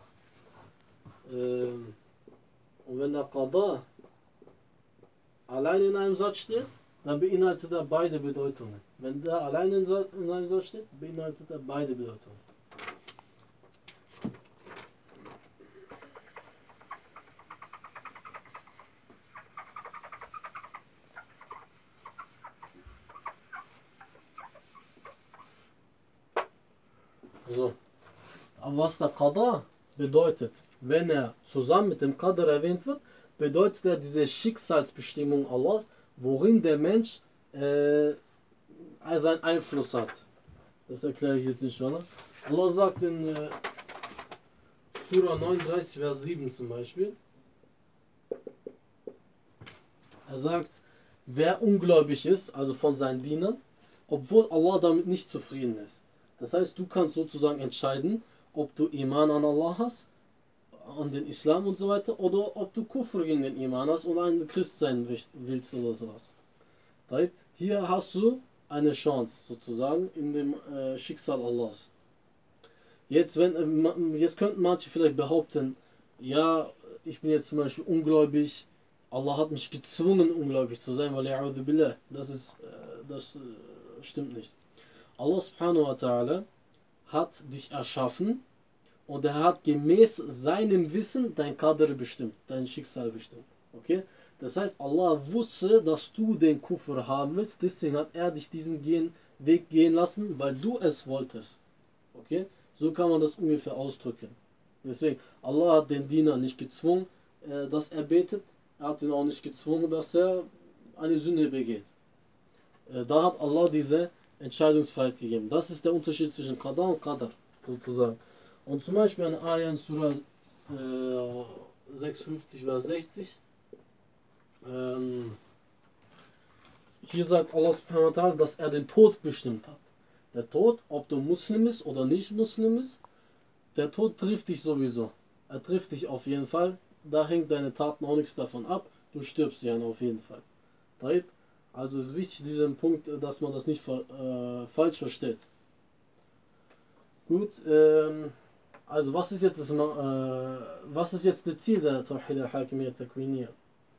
äh, und wenn der Qadar alleine in einem Satz steht, dann beinhaltet er beide Bedeutungen. Wenn der alleine in einem Satz steht, beinhaltet er beide Bedeutungen. So. Aber was der Qadar bedeutet, wenn er zusammen mit dem Qadar erwähnt wird, bedeutet er diese Schicksalsbestimmung Allahs, worin der Mensch äh, seinen Einfluss hat. Das erkläre ich jetzt nicht schon. Allah sagt in äh, Surah neununddreißig, Vers sieben zum Beispiel, er sagt, wer ungläubig ist, also von seinen Dienern, obwohl Allah damit nicht zufrieden ist. Das heißt, du kannst sozusagen entscheiden, ob du Iman an Allah hast, an den Islam und so weiter, oder ob du Kufr gegen den Iman hast und ein Christ sein willst oder sowas. Hier hast du eine Chance sozusagen in dem äh, Schicksal Allahs. Jetzt, wenn, äh, jetzt könnten manche vielleicht behaupten, ja, ich bin jetzt zum Beispiel ungläubig, Allah hat mich gezwungen, ungläubig zu sein, weil ya'udhu billah, das ist, äh, das äh, stimmt nicht. Allah subhanahu wa ta'ala hat dich erschaffen und er hat gemäß seinem Wissen dein Qadr bestimmt, dein Schicksal bestimmt. Okay? Das heißt, Allah wusste, dass du den Kufr haben willst, deswegen hat er dich diesen gehen, Weg gehen lassen, weil du es wolltest. Okay? So kann man das ungefähr ausdrücken. Deswegen, Allah hat den Diener nicht gezwungen, äh, dass er betet, er hat ihn auch nicht gezwungen, dass er eine Sünde begeht. Äh, da hat Allah diese Entscheidungsfreiheit gegeben. Das ist der Unterschied zwischen Qada und Qadar, sozusagen. Und zum Beispiel eine Ayah in Surah äh, sechsundfünfzig, Vers sechzig. Ähm, hier sagt Allah subhanahu wa ta'ala, dass er den Tod bestimmt hat. Der Tod, ob du Muslim bist oder nicht Muslim bist, der Tod trifft dich sowieso. Er trifft dich auf jeden Fall. Da hängt deine Taten auch nichts davon ab. Du stirbst ja auf jeden Fall. Also ist wichtig, diesen Punkt, dass man das nicht äh, falsch versteht. Gut, ähm, Also was ist jetzt das, äh, was ist jetzt das Ziel der Tawhid al-Hakimiyya Takwiniyya?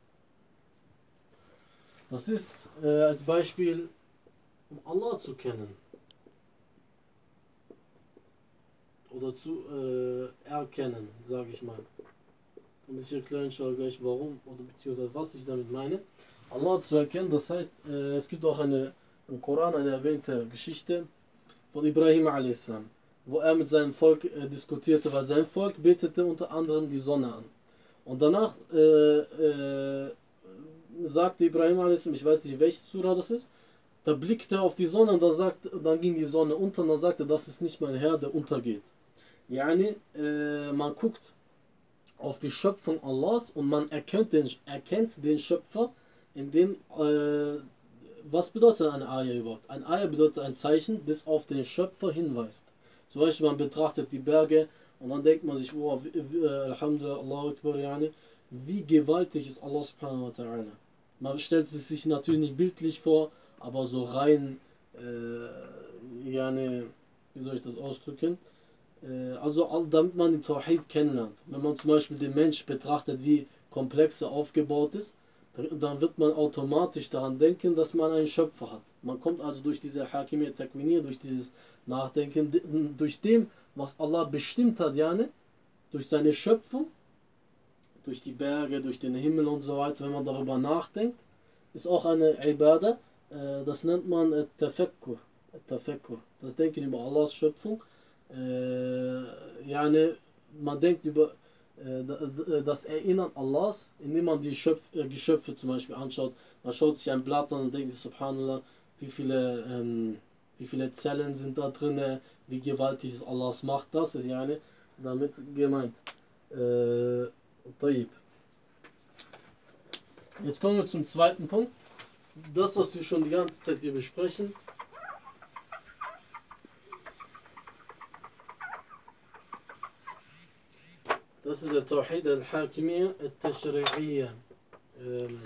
Das ist äh, als Beispiel, um Allah zu kennen oder zu äh, erkennen, sage ich mal. Und ich erkläre inshallah gleich warum oder beziehungsweise was ich damit meine. Allah zu erkennen, das heißt, äh, es gibt auch eine im Koran eine erwähnte Geschichte von Ibrahim a s, wo er mit seinem Volk äh, diskutierte, weil sein Volk betete unter anderem die Sonne an. Und danach äh, äh, sagte Ibrahim a s, ich weiß nicht welche Surah das ist, da blickte er auf die Sonne und dann, sagt, dann ging die Sonne unter und dann sagte, das ist nicht mein Herr, der untergeht. Yani, äh, man guckt auf die Schöpfung Allahs und man erkennt den, erkennt den Schöpfer, in dem, äh, was bedeutet ein Ayah überhaupt? Ein Ayah bedeutet ein Zeichen, das auf den Schöpfer hinweist. Zum Beispiel man betrachtet die Berge und dann denkt man sich, oh, Alhamdulillah, Allahu Akbar, yani, wie gewaltig ist Allah subhanahu wa ta'ala. Man stellt es sich natürlich nicht bildlich vor, aber so rein, äh, yani, wie soll ich das ausdrücken? Äh, also damit man den Tawhid kennenlernt. Wenn man zum Beispiel den Mensch betrachtet, wie komplex er aufgebaut ist, dann wird man automatisch daran denken, dass man einen Schöpfer hat. Man kommt also durch diese Hakimiyya Takwiniyya, durch dieses Nachdenken, durch dem, was Allah bestimmt hat, yani, durch seine Schöpfung, durch die Berge, durch den Himmel und so weiter, wenn man darüber nachdenkt, ist auch eine Ibadah, äh, das nennt man Tafakkur. Tafakkur. Das Denken über Allahs Schöpfung. Äh, yani, man denkt über das Erinnern Allahs, indem man die Schöpf, äh, Geschöpfe zum Beispiel anschaut. Man schaut sich ein Blatt an und denkt sich, Subhanallah, wie viele, ähm, wie viele Zellen sind da drin, wie gewaltig ist Allahs Macht. Das ist ja eine damit gemeint. Äh, Jetzt kommen wir zum zweiten Punkt. Das, was wir schon die ganze Zeit hier besprechen. Das ist der Tawhid al-Hakimiyya al-Tashri'iyya. Ähm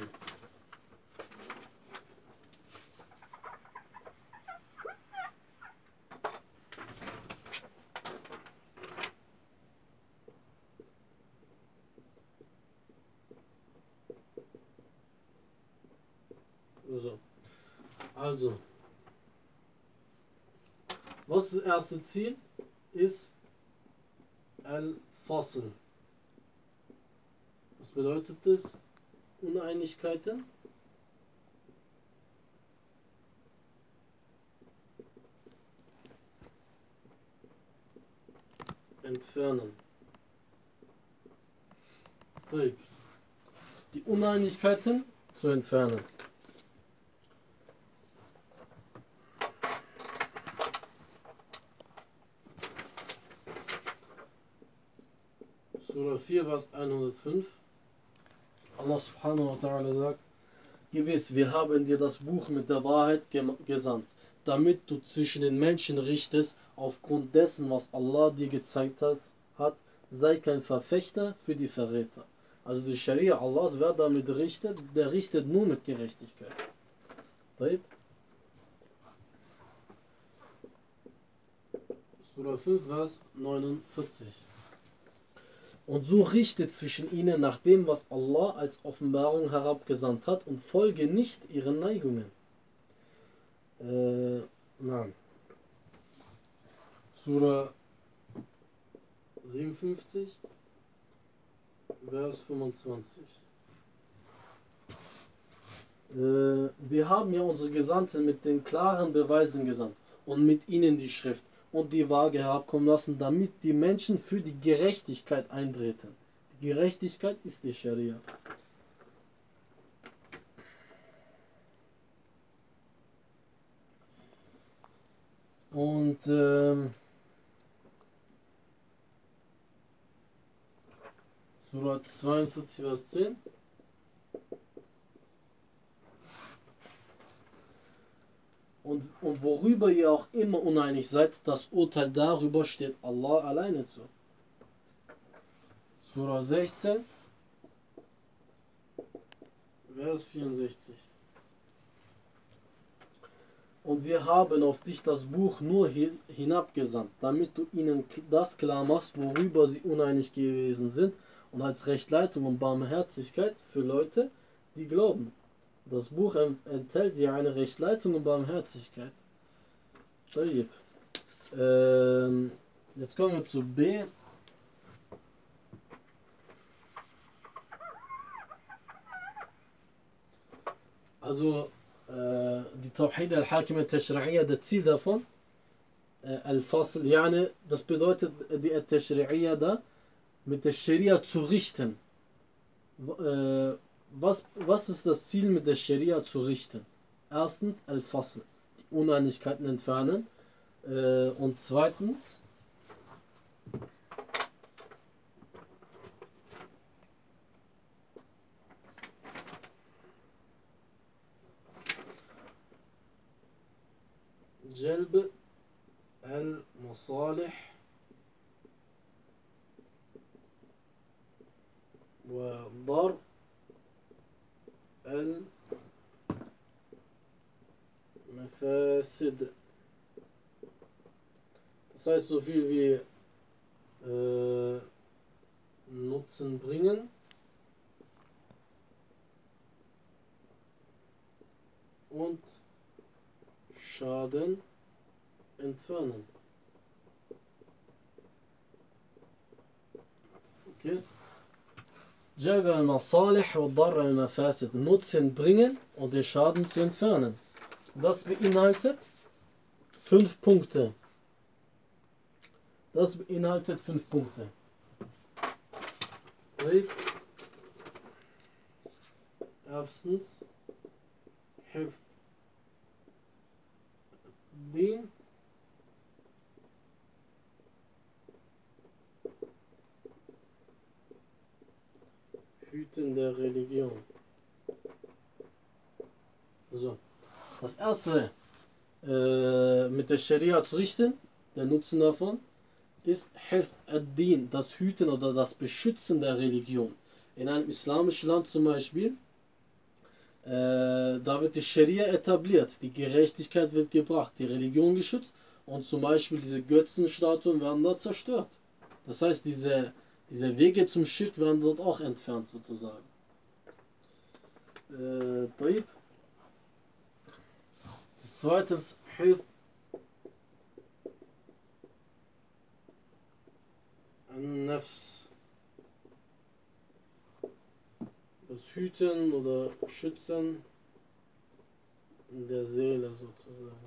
so. Also, was das erste Ziel ist? Al-Fasl. Was bedeutet das? Uneinigkeiten. Entfernen. Die Uneinigkeiten zu entfernen. Surah vier, Vers hundertfünf. Allah subhanahu wa ta'ala sagt, gewiss, wir haben dir das Buch mit der Wahrheit gesandt, damit du zwischen den Menschen richtest, aufgrund dessen, was Allah dir gezeigt hat, hat sei kein Verfechter für die Verräter. Also die Scharia Allahs, wer damit richtet, der richtet nur mit Gerechtigkeit. Surah fünf, Vers neunundvierzig. Und so richte zwischen ihnen nach dem, was Allah als Offenbarung herabgesandt hat, und folge nicht ihren Neigungen. Äh, nein. Surah siebenundfünfzig, Vers fünfundzwanzig. Äh, wir haben ja unsere Gesandten mit den klaren Beweisen gesandt und mit ihnen die Schrift und die Waage herabkommen lassen, damit die Menschen für die Gerechtigkeit eintreten. Die Gerechtigkeit ist die Scharia. Und ähm, Surah zweiundvierzig, Vers zehn. Und, und worüber ihr auch immer uneinig seid, das Urteil darüber steht Allah alleine zu. Surah sechzehn, Vers vierundsechzig. und wir haben auf dich das Buch nur hinabgesandt, damit du ihnen das klar machst, worüber sie uneinig gewesen sind, und als Rechtleitung und Barmherzigkeit für Leute, die glauben. Das Buch enthält ja eine Rechtleitung und Barmherzigkeit. Ähm, jetzt kommen wir zu B. Also äh, die Tawhid al-Hakimiyya al-Tashri'iyya, der Ziel davon, äh, al-Fasl, yani, das bedeutet die al-Tashri'iyya da, mit der Scharia zu richten. Äh, was, was ist das Ziel, mit der Scharia zu richten? Erstens al-Fasl, die Uneinigkeiten entfernen, äh, und zweitens جلب المصالح وضرب المفاسد. Das heißt so viel wie äh, Nutzen bringen und Schaden entfernen. Okay. Jalb al-Masalih wa Dar al-Mafasid. Nutzen bringen und den Schaden zu entfernen. Das beinhaltet fünf Punkte. Das beinhaltet fünf Punkte. Erstens, Hifz Din, Hüten der Religion. So, das erste äh, mit der Scharia zu richten, der Nutzen davon, ist Hifz ad-Din, das Hüten oder das Beschützen der Religion. In einem islamischen Land zum Beispiel, äh, da wird die Scharia etabliert, die Gerechtigkeit wird gebracht, die Religion geschützt, und zum Beispiel diese Götzenstatuen werden da zerstört. Das heißt, diese, diese Wege zum Schirk werden dort auch entfernt sozusagen. Äh, das zweite ist Hifz an-Nafs, das Hüten oder Schützen der Seele sozusagen.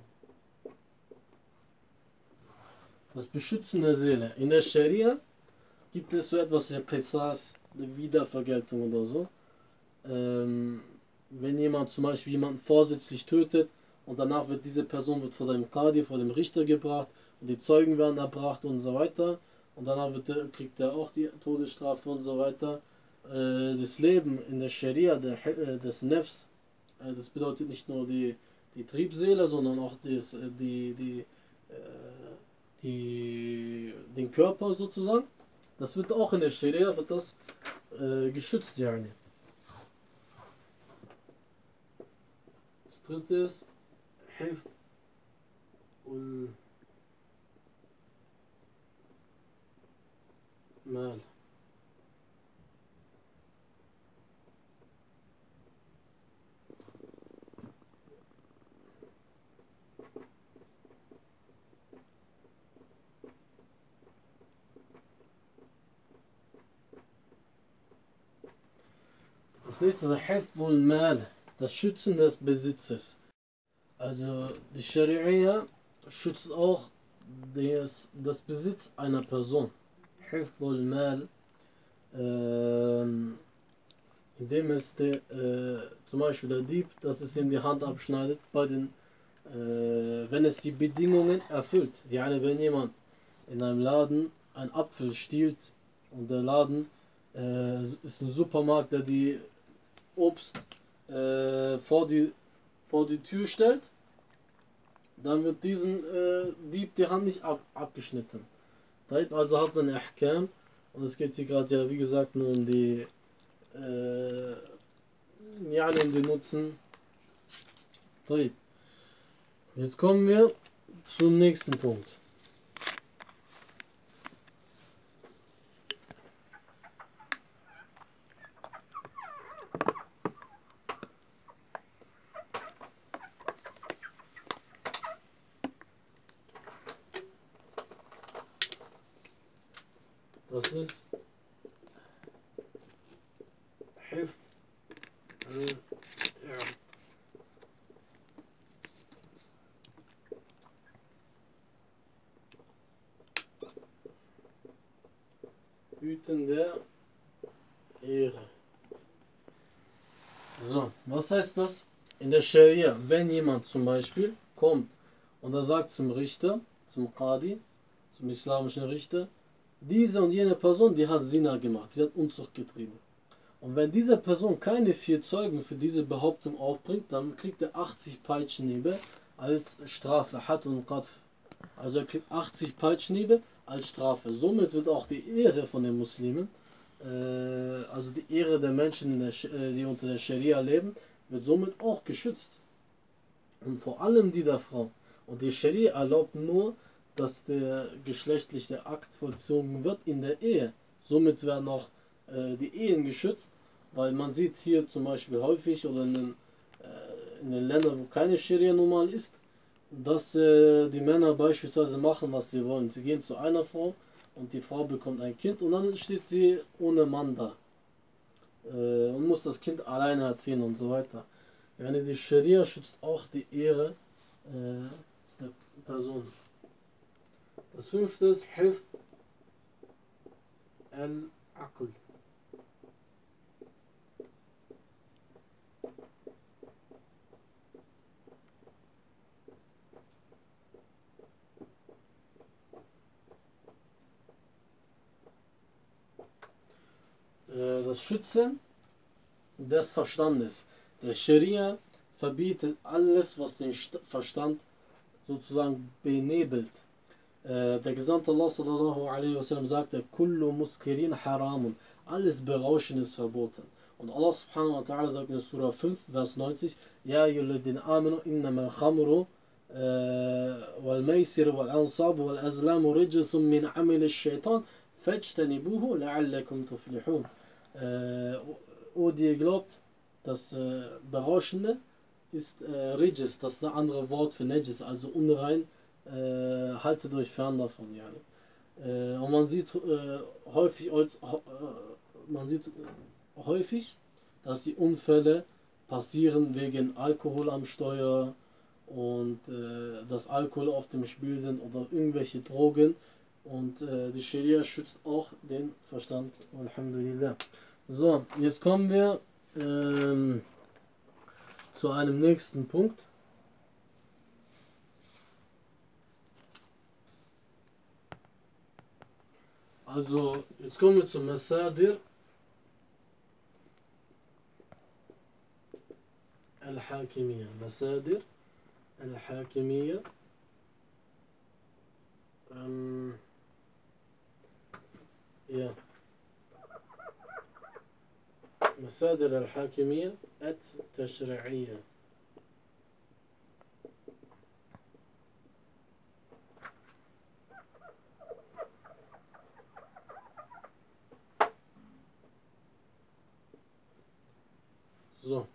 Das Beschützen der Seele. In der Scharia gibt es so etwas wie Qisas, eine Wiedervergeltung oder so. Ähm, wenn jemand zum Beispiel jemanden vorsätzlich tötet und danach wird diese Person wird vor dem Qadi, vor dem Richter gebracht und die Zeugen werden erbracht und so weiter, und danach wird der, kriegt er auch die Todesstrafe und so weiter. Äh, das Leben in der Scharia, der, äh, des Nefs, äh, das bedeutet nicht nur die, die Triebseele, sondern auch das, äh, die, die, äh, die, den Körper sozusagen. Das wird auch in der Scharia wird das äh, geschützt, yani. Das dritte ist Hifz al-Mal. Das nächste ist Hifz al-Mal, das Schützen des Besitzes. Also die Scharia schützt auch das, das Besitz einer Person. Hifz al-Mal, ähm, indem es der, äh, zum Beispiel der Dieb, dass es ihm die Hand abschneidet, bei den, äh, wenn es die Bedingungen erfüllt. Yani wenn jemand in einem Laden einen Apfel stiehlt und der Laden äh, ist ein Supermarkt, der die Obst äh, vor, die, vor die Tür stellt, dann wird diesen äh, Dieb die Hand nicht ab, abgeschnitten. Also hat seine Ahkam, und es geht hier gerade ja wie gesagt nur um die äh, ja, um den Nutzen. Jetzt kommen wir zum nächsten Punkt. Das ist Hifz al-Ird. Hüten der Ehre. So, was heißt das? In der Scharia, wenn jemand zum Beispiel kommt und er sagt zum Richter, zum Qadi, zum islamischen Richter, diese und jene Person, die hat Zina gemacht, sie hat Unzucht getrieben. Und wenn diese Person keine vier Zeugen für diese Behauptung aufbringt, dann kriegt er achtzig Peitschenhiebe als Strafe, Hat und Qadf. Also er kriegt achtzig Peitschenhiebe als Strafe. Somit wird auch die Ehre von den Muslimen, äh, also die Ehre der Menschen, die unter der Scharia leben, wird somit auch geschützt. Und vor allem die der Frau. Und die Scharia erlaubt nur, dass der geschlechtliche Akt vollzogen wird in der Ehe. Somit werden auch äh, die Ehen geschützt, weil man sieht hier zum Beispiel häufig oder in den, äh, in den Ländern, wo keine Scharia normal ist, dass äh, die Männer beispielsweise machen, was sie wollen. Sie gehen zu einer Frau und die Frau bekommt ein Kind und dann steht sie ohne Mann da äh, und muss das Kind alleine erziehen und so weiter. Yani die Scharia schützt auch die Ehre äh, der Person. Das fünfte ist Hifz al-Aql. Das Schützen des Verstandes. Der Scharia verbietet alles, was den Verstand sozusagen benebelt. Äh, der Gesandte Allah sallallahu alaihi wasallam sagte, Kullu muskirin haramun. Alles Berauschen ist verboten. Und Allah subhanahu wa ta'ala sagt in Surah fünf, Vers neunzig, Ja ayyuhalladhina amanu innama al-khamru wal maisir wal ansab wal azlamu rijsun min amil ash-shaytan fajtanibuhu la'allakum tuflihun. Äh, O die ihr glaubt, das äh, Berauschende ist äh, Rijis, das ist ein anderes Wort für Najis, also unrein, äh, haltet euch fern davon. Ja. Äh, und man sieht äh, häufig, äh, man sieht äh, häufig, dass die Unfälle passieren wegen Alkohol am Steuer und äh, dass Alkohol auf dem Spiel sind oder irgendwelche Drogen. Und äh, die Scharia schützt auch den Verstand. Alhamdulillah. So, jetzt kommen wir ähm, zu einem nächsten Punkt. Also, jetzt kommen wir zu Masadir al-Hakimiyya. Masadir al-Hakimiyya. Ähm, ja. مصادر الحاكمية التشريعية. So.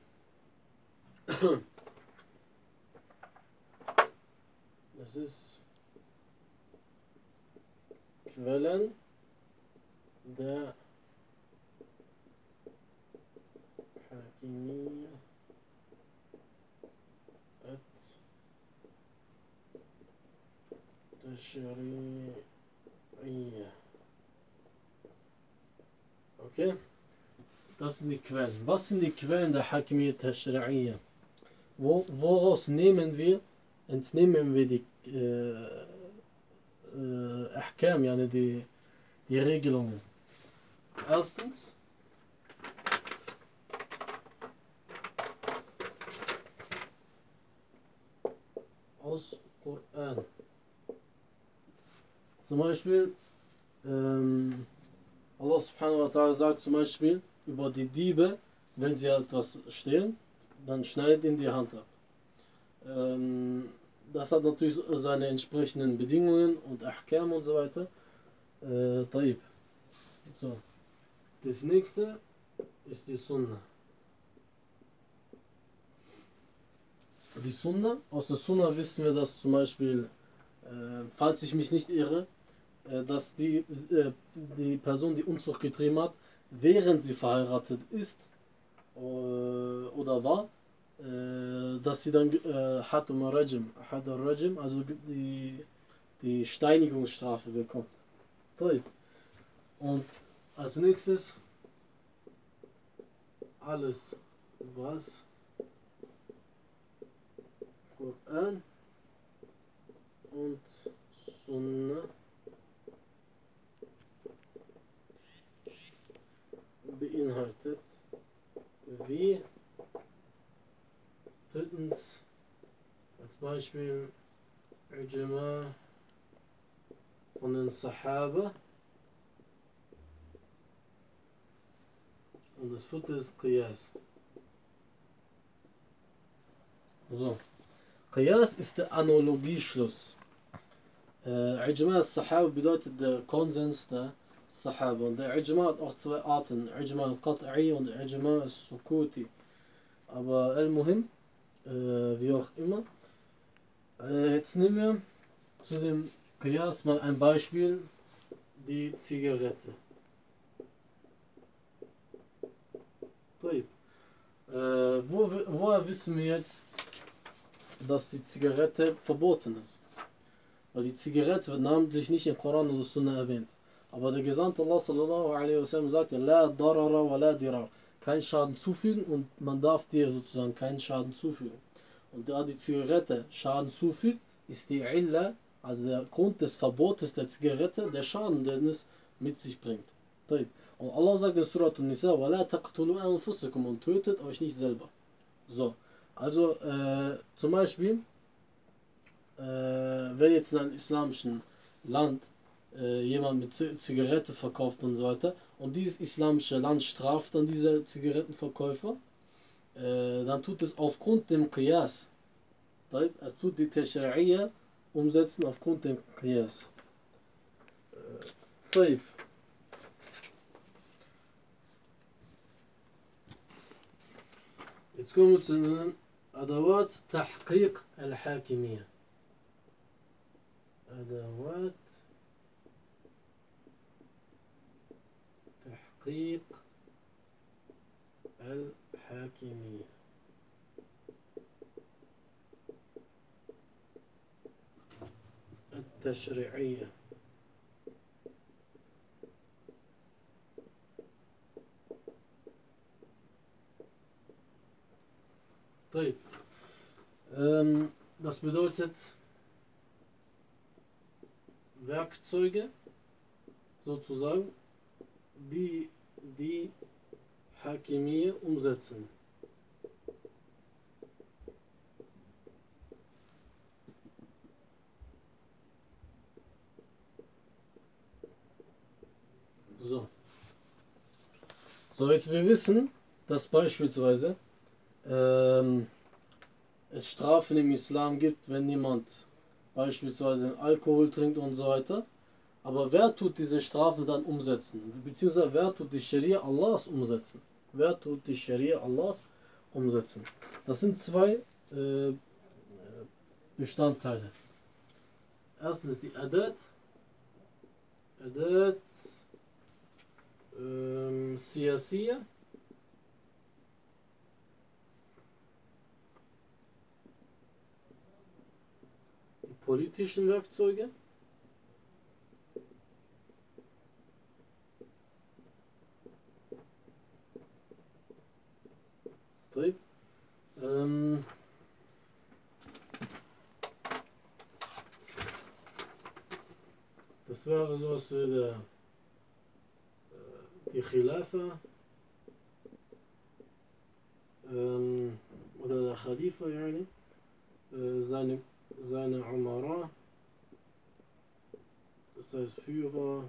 Das ist Quellen der Hakimiyya at-Tashri'iyya. Okay? Das sind die Quellen. Was sind die Quellen der Hakimiyya at-Tashri'iyya? Wo, woraus nehmen wir, entnehmen wir die äh, äh, Ahkam, yani die, die Regelungen? Erstens, aus Koran. Zum Beispiel, ähm, Allah subhanahu wa ta'ala sagt zum Beispiel über die Diebe, wenn sie etwas stehlen, dann schneidet ihnen die Hand ab. Ähm, das hat natürlich seine entsprechenden Bedingungen und Ahkam und so weiter. Äh, taib. So. Das nächste ist die Sunna. Die Sunna, aus der Sunna wissen wir, dass zum Beispiel, äh, falls ich mich nicht irre, äh, dass die, äh, die Person, die Unzucht getrieben hat, während sie verheiratet ist äh, oder war, äh, dass sie dann äh, Hatum Rajim, Had Rajim, also die, die Steinigungsstrafe bekommt. Toll. Und als nächstes alles, was Koran und Sunna beinhaltet, wie drittens als Beispiel Ijma von den Sahaba und das vierte ist Qiyas. So. Qiyas ist der Analogieschluss. Äh, Ijma al-Sahaba bedeutet der Konsens der Sahaba. Und der Ijma hat auch zwei Arten. Ijma al-Qat'i und Ijma al-Sukuti. Aber al-Muhim, äh, wie auch immer. Äh, jetzt nehmen wir zu dem Qiyas mal ein Beispiel. Die Zigarette. Äh, wo, woher wissen wir jetzt, dass die Zigarette verboten ist? Weil die Zigarette wird namentlich nicht im Koran oder Sunna erwähnt. Aber der Gesandte Allah sallallahu alaihi wasallam sagte, La darara wa la dirar. Kein Schaden zufügen und man darf dir sozusagen keinen Schaden zufügen. Und da die Zigarette Schaden zufügt, ist die Illa, also der Grund des Verbotes der Zigarette, der Schaden, den es mit sich bringt. Und Allah sagt in Surat An-Nisa, wa la taqtulu anfusakum, und tötet euch nicht selber. So, also äh, zum Beispiel, äh, wenn jetzt in einem islamischen Land äh, jemand mit Z Zigarette verkauft und so weiter und dieses islamische Land straft dann diese Zigarettenverkäufer, äh, dann tut es aufgrund dem Qiyas, es tut die Tashri'iyya umsetzen aufgrund dem Qiyas. Äh, Jetzt kommen wir zu den Adawat Tahqiq al-Hakimiyya. أدوات تحقيق الحاكمية. التشريعية. طيب. Ähm, das bedeutet Werkzeuge, sozusagen, die die Hakimiyya umsetzen. So. So, jetzt wir wissen, dass beispielsweise ähm, es Strafen im Islam gibt, wenn jemand beispielsweise Alkohol trinkt und so weiter. Aber wer tut diese Strafen dann umsetzen? Beziehungsweise wer tut die Scharia Allahs umsetzen? Wer tut die Scharia Allahs umsetzen? Das sind zwei äh, Bestandteile. Erstens die Adat. Adat ähm, Siyasiyya. Politischen Werkzeuge. Ähm, das wäre sowas wie der, die Khilafa ähm, oder der Khalifa, yani, äh, seine seine Umara, das heißt Führer,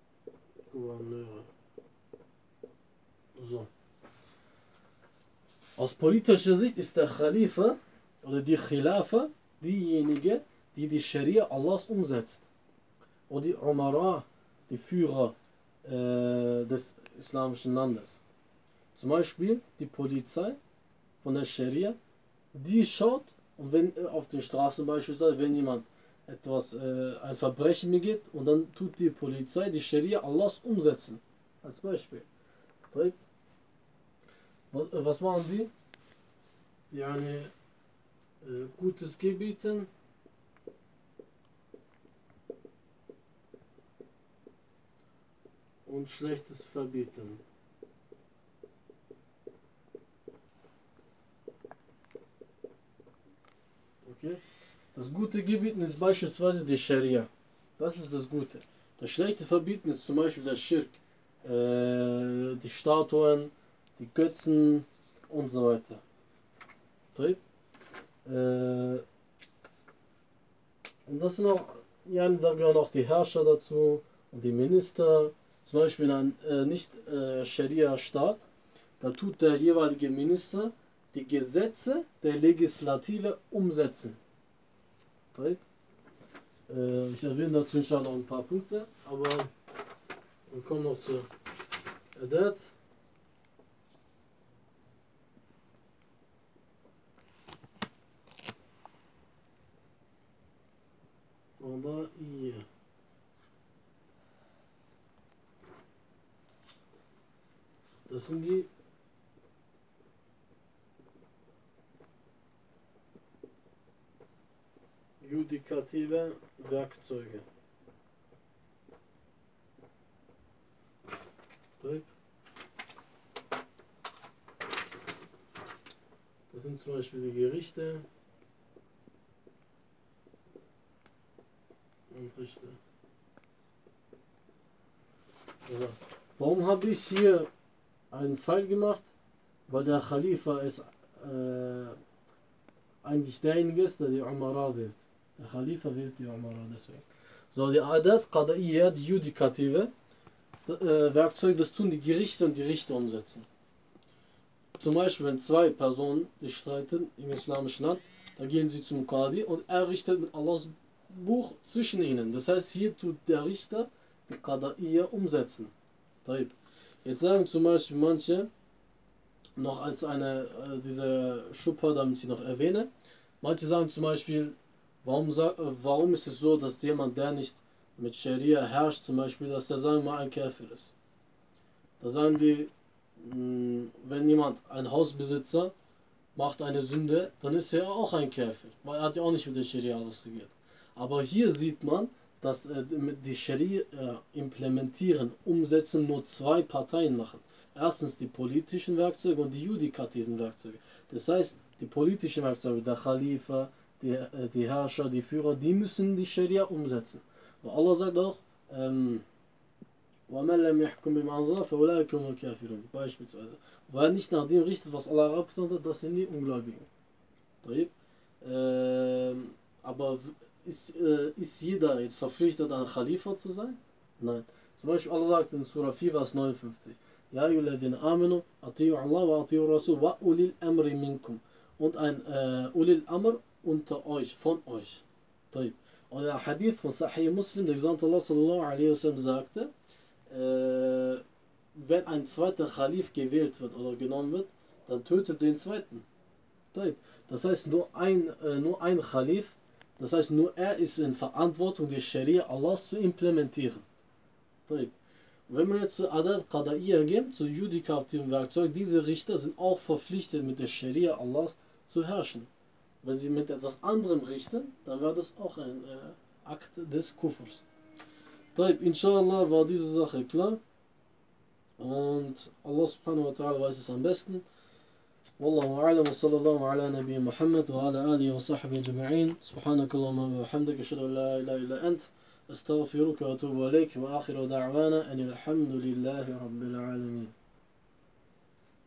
Gouverneure. So. Aus politischer Sicht ist der Khalifa oder die Khilafa diejenige, die die Scharia Allahs umsetzt. Und die Umara, die Führer äh, des islamischen Landes. Zum Beispiel die Polizei von der Scharia, die schaut, und wenn äh, auf den Straßen beispielsweise, wenn jemand etwas, äh, ein Verbrechen begeht, und dann tut die Polizei die Scharia Allahs umsetzen. Als Beispiel. Was, äh, was machen die? Yani, äh, Gutes gebieten und Schlechtes verbieten. Okay? Das gute Gebieten ist beispielsweise die Scharia. Das ist das Gute. Das schlechte Verbieten ist zum Beispiel der Schirk, äh, die Statuen, die Götzen und so weiter. Äh, und das sind auch, ja, da gehören auch die Herrscher dazu und die Minister. Zum Beispiel in einem äh, Nicht-Scharia-Staat, da tut der jeweilige Minister die Gesetze der Legislative umsetzen. Äh, ich erwähne dazu inshallah noch ein paar Punkte, aber wir kommen noch zu Adat. قضائية. Das sind die judikative Werkzeuge. Das sind zum Beispiel die Gerichte und Richter. Ja. Warum habe ich hier einen Fall gemacht? Weil der Khalifa ist äh, eigentlich derjenige ist, der die Umara wählt. Der Khalifa wählt die Umara deswegen. So, die Adat, Qada'iyya, die Judikative äh, Werkzeug, das tun die Gerichte und die Richter umsetzen. Zum Beispiel, wenn zwei Personen sich streiten im islamischen Land, da gehen sie zum Qadi und er richtet mit Allahs Buch zwischen ihnen. Das heißt, hier tut der Richter die Qada'iyya umsetzen. Jetzt sagen zum Beispiel manche, noch als eine, äh, diese Schubha, damit ich noch erwähne, manche sagen zum Beispiel, warum, äh, warum ist es so, dass jemand, der nicht mit Scharia herrscht, zum Beispiel, dass der, sagen wir mal, ein Kafir ist. Da sagen die, mh, wenn jemand, ein Hausbesitzer, macht eine Sünde, dann ist er auch ein Kafir, weil er hat ja auch nicht mit der Scharia alles regiert. Aber hier sieht man, dass äh, die Scharia äh, implementieren, umsetzen, nur zwei Parteien machen. Erstens die politischen Werkzeuge und die judikativen Werkzeuge. Das heißt, die politischen Werkzeuge, der Khalifa, die, äh, die Herrscher, die Führer, die müssen die Scharia umsetzen. Und Allah sagt auch, ähm, beispielsweise, weil nicht nach dem richtet, was Allah abgesagt hat, das sind die Ungläubigen. Ähm, aber ist, äh, ist jeder jetzt verpflichtet, ein Khalifa zu sein? Nein. Zum Beispiel Allah sagt in Surah vier, Vers neunundfünfzig, Ja ayyuhalladhina amanu, ati'u Allah wa ati'u Rasul wa ulil amri minkum. Und ein äh, ulil amr unter euch, von euch. Und der Hadith von Sahih Muslim, der Gesandte Allah sallallahu alaihi wasallam sagte, äh, wenn ein zweiter Khalif gewählt wird oder genommen wird, dann tötet den zweiten. Das heißt, nur ein, äh, nur ein Khalif, das heißt, nur er ist in Verantwortung, die Scharia Allahs zu implementieren. Und wenn wir jetzt zu Adat Qada'iyya gehen, zu judikativen Werkzeug, diese Richter sind auch verpflichtet, mit der Scharia Allahs zu herrschen. Wenn sie mit etwas anderem richten, dann wäre das auch ein äh, Akt des Kufrs. Inshallah war diese Sache klar. Und Allah subhanahu wa ta'ala weiß es am besten. والله أعلم وصلى الله على نبي محمد وعلى آله وصحبه أجمعين سبحانك اللهم وبحمدك أشهد أن لا إله إلا أنت أستغفرك وأتوب إليك وآخر دعوانا أن الحمد لله رب العالمين.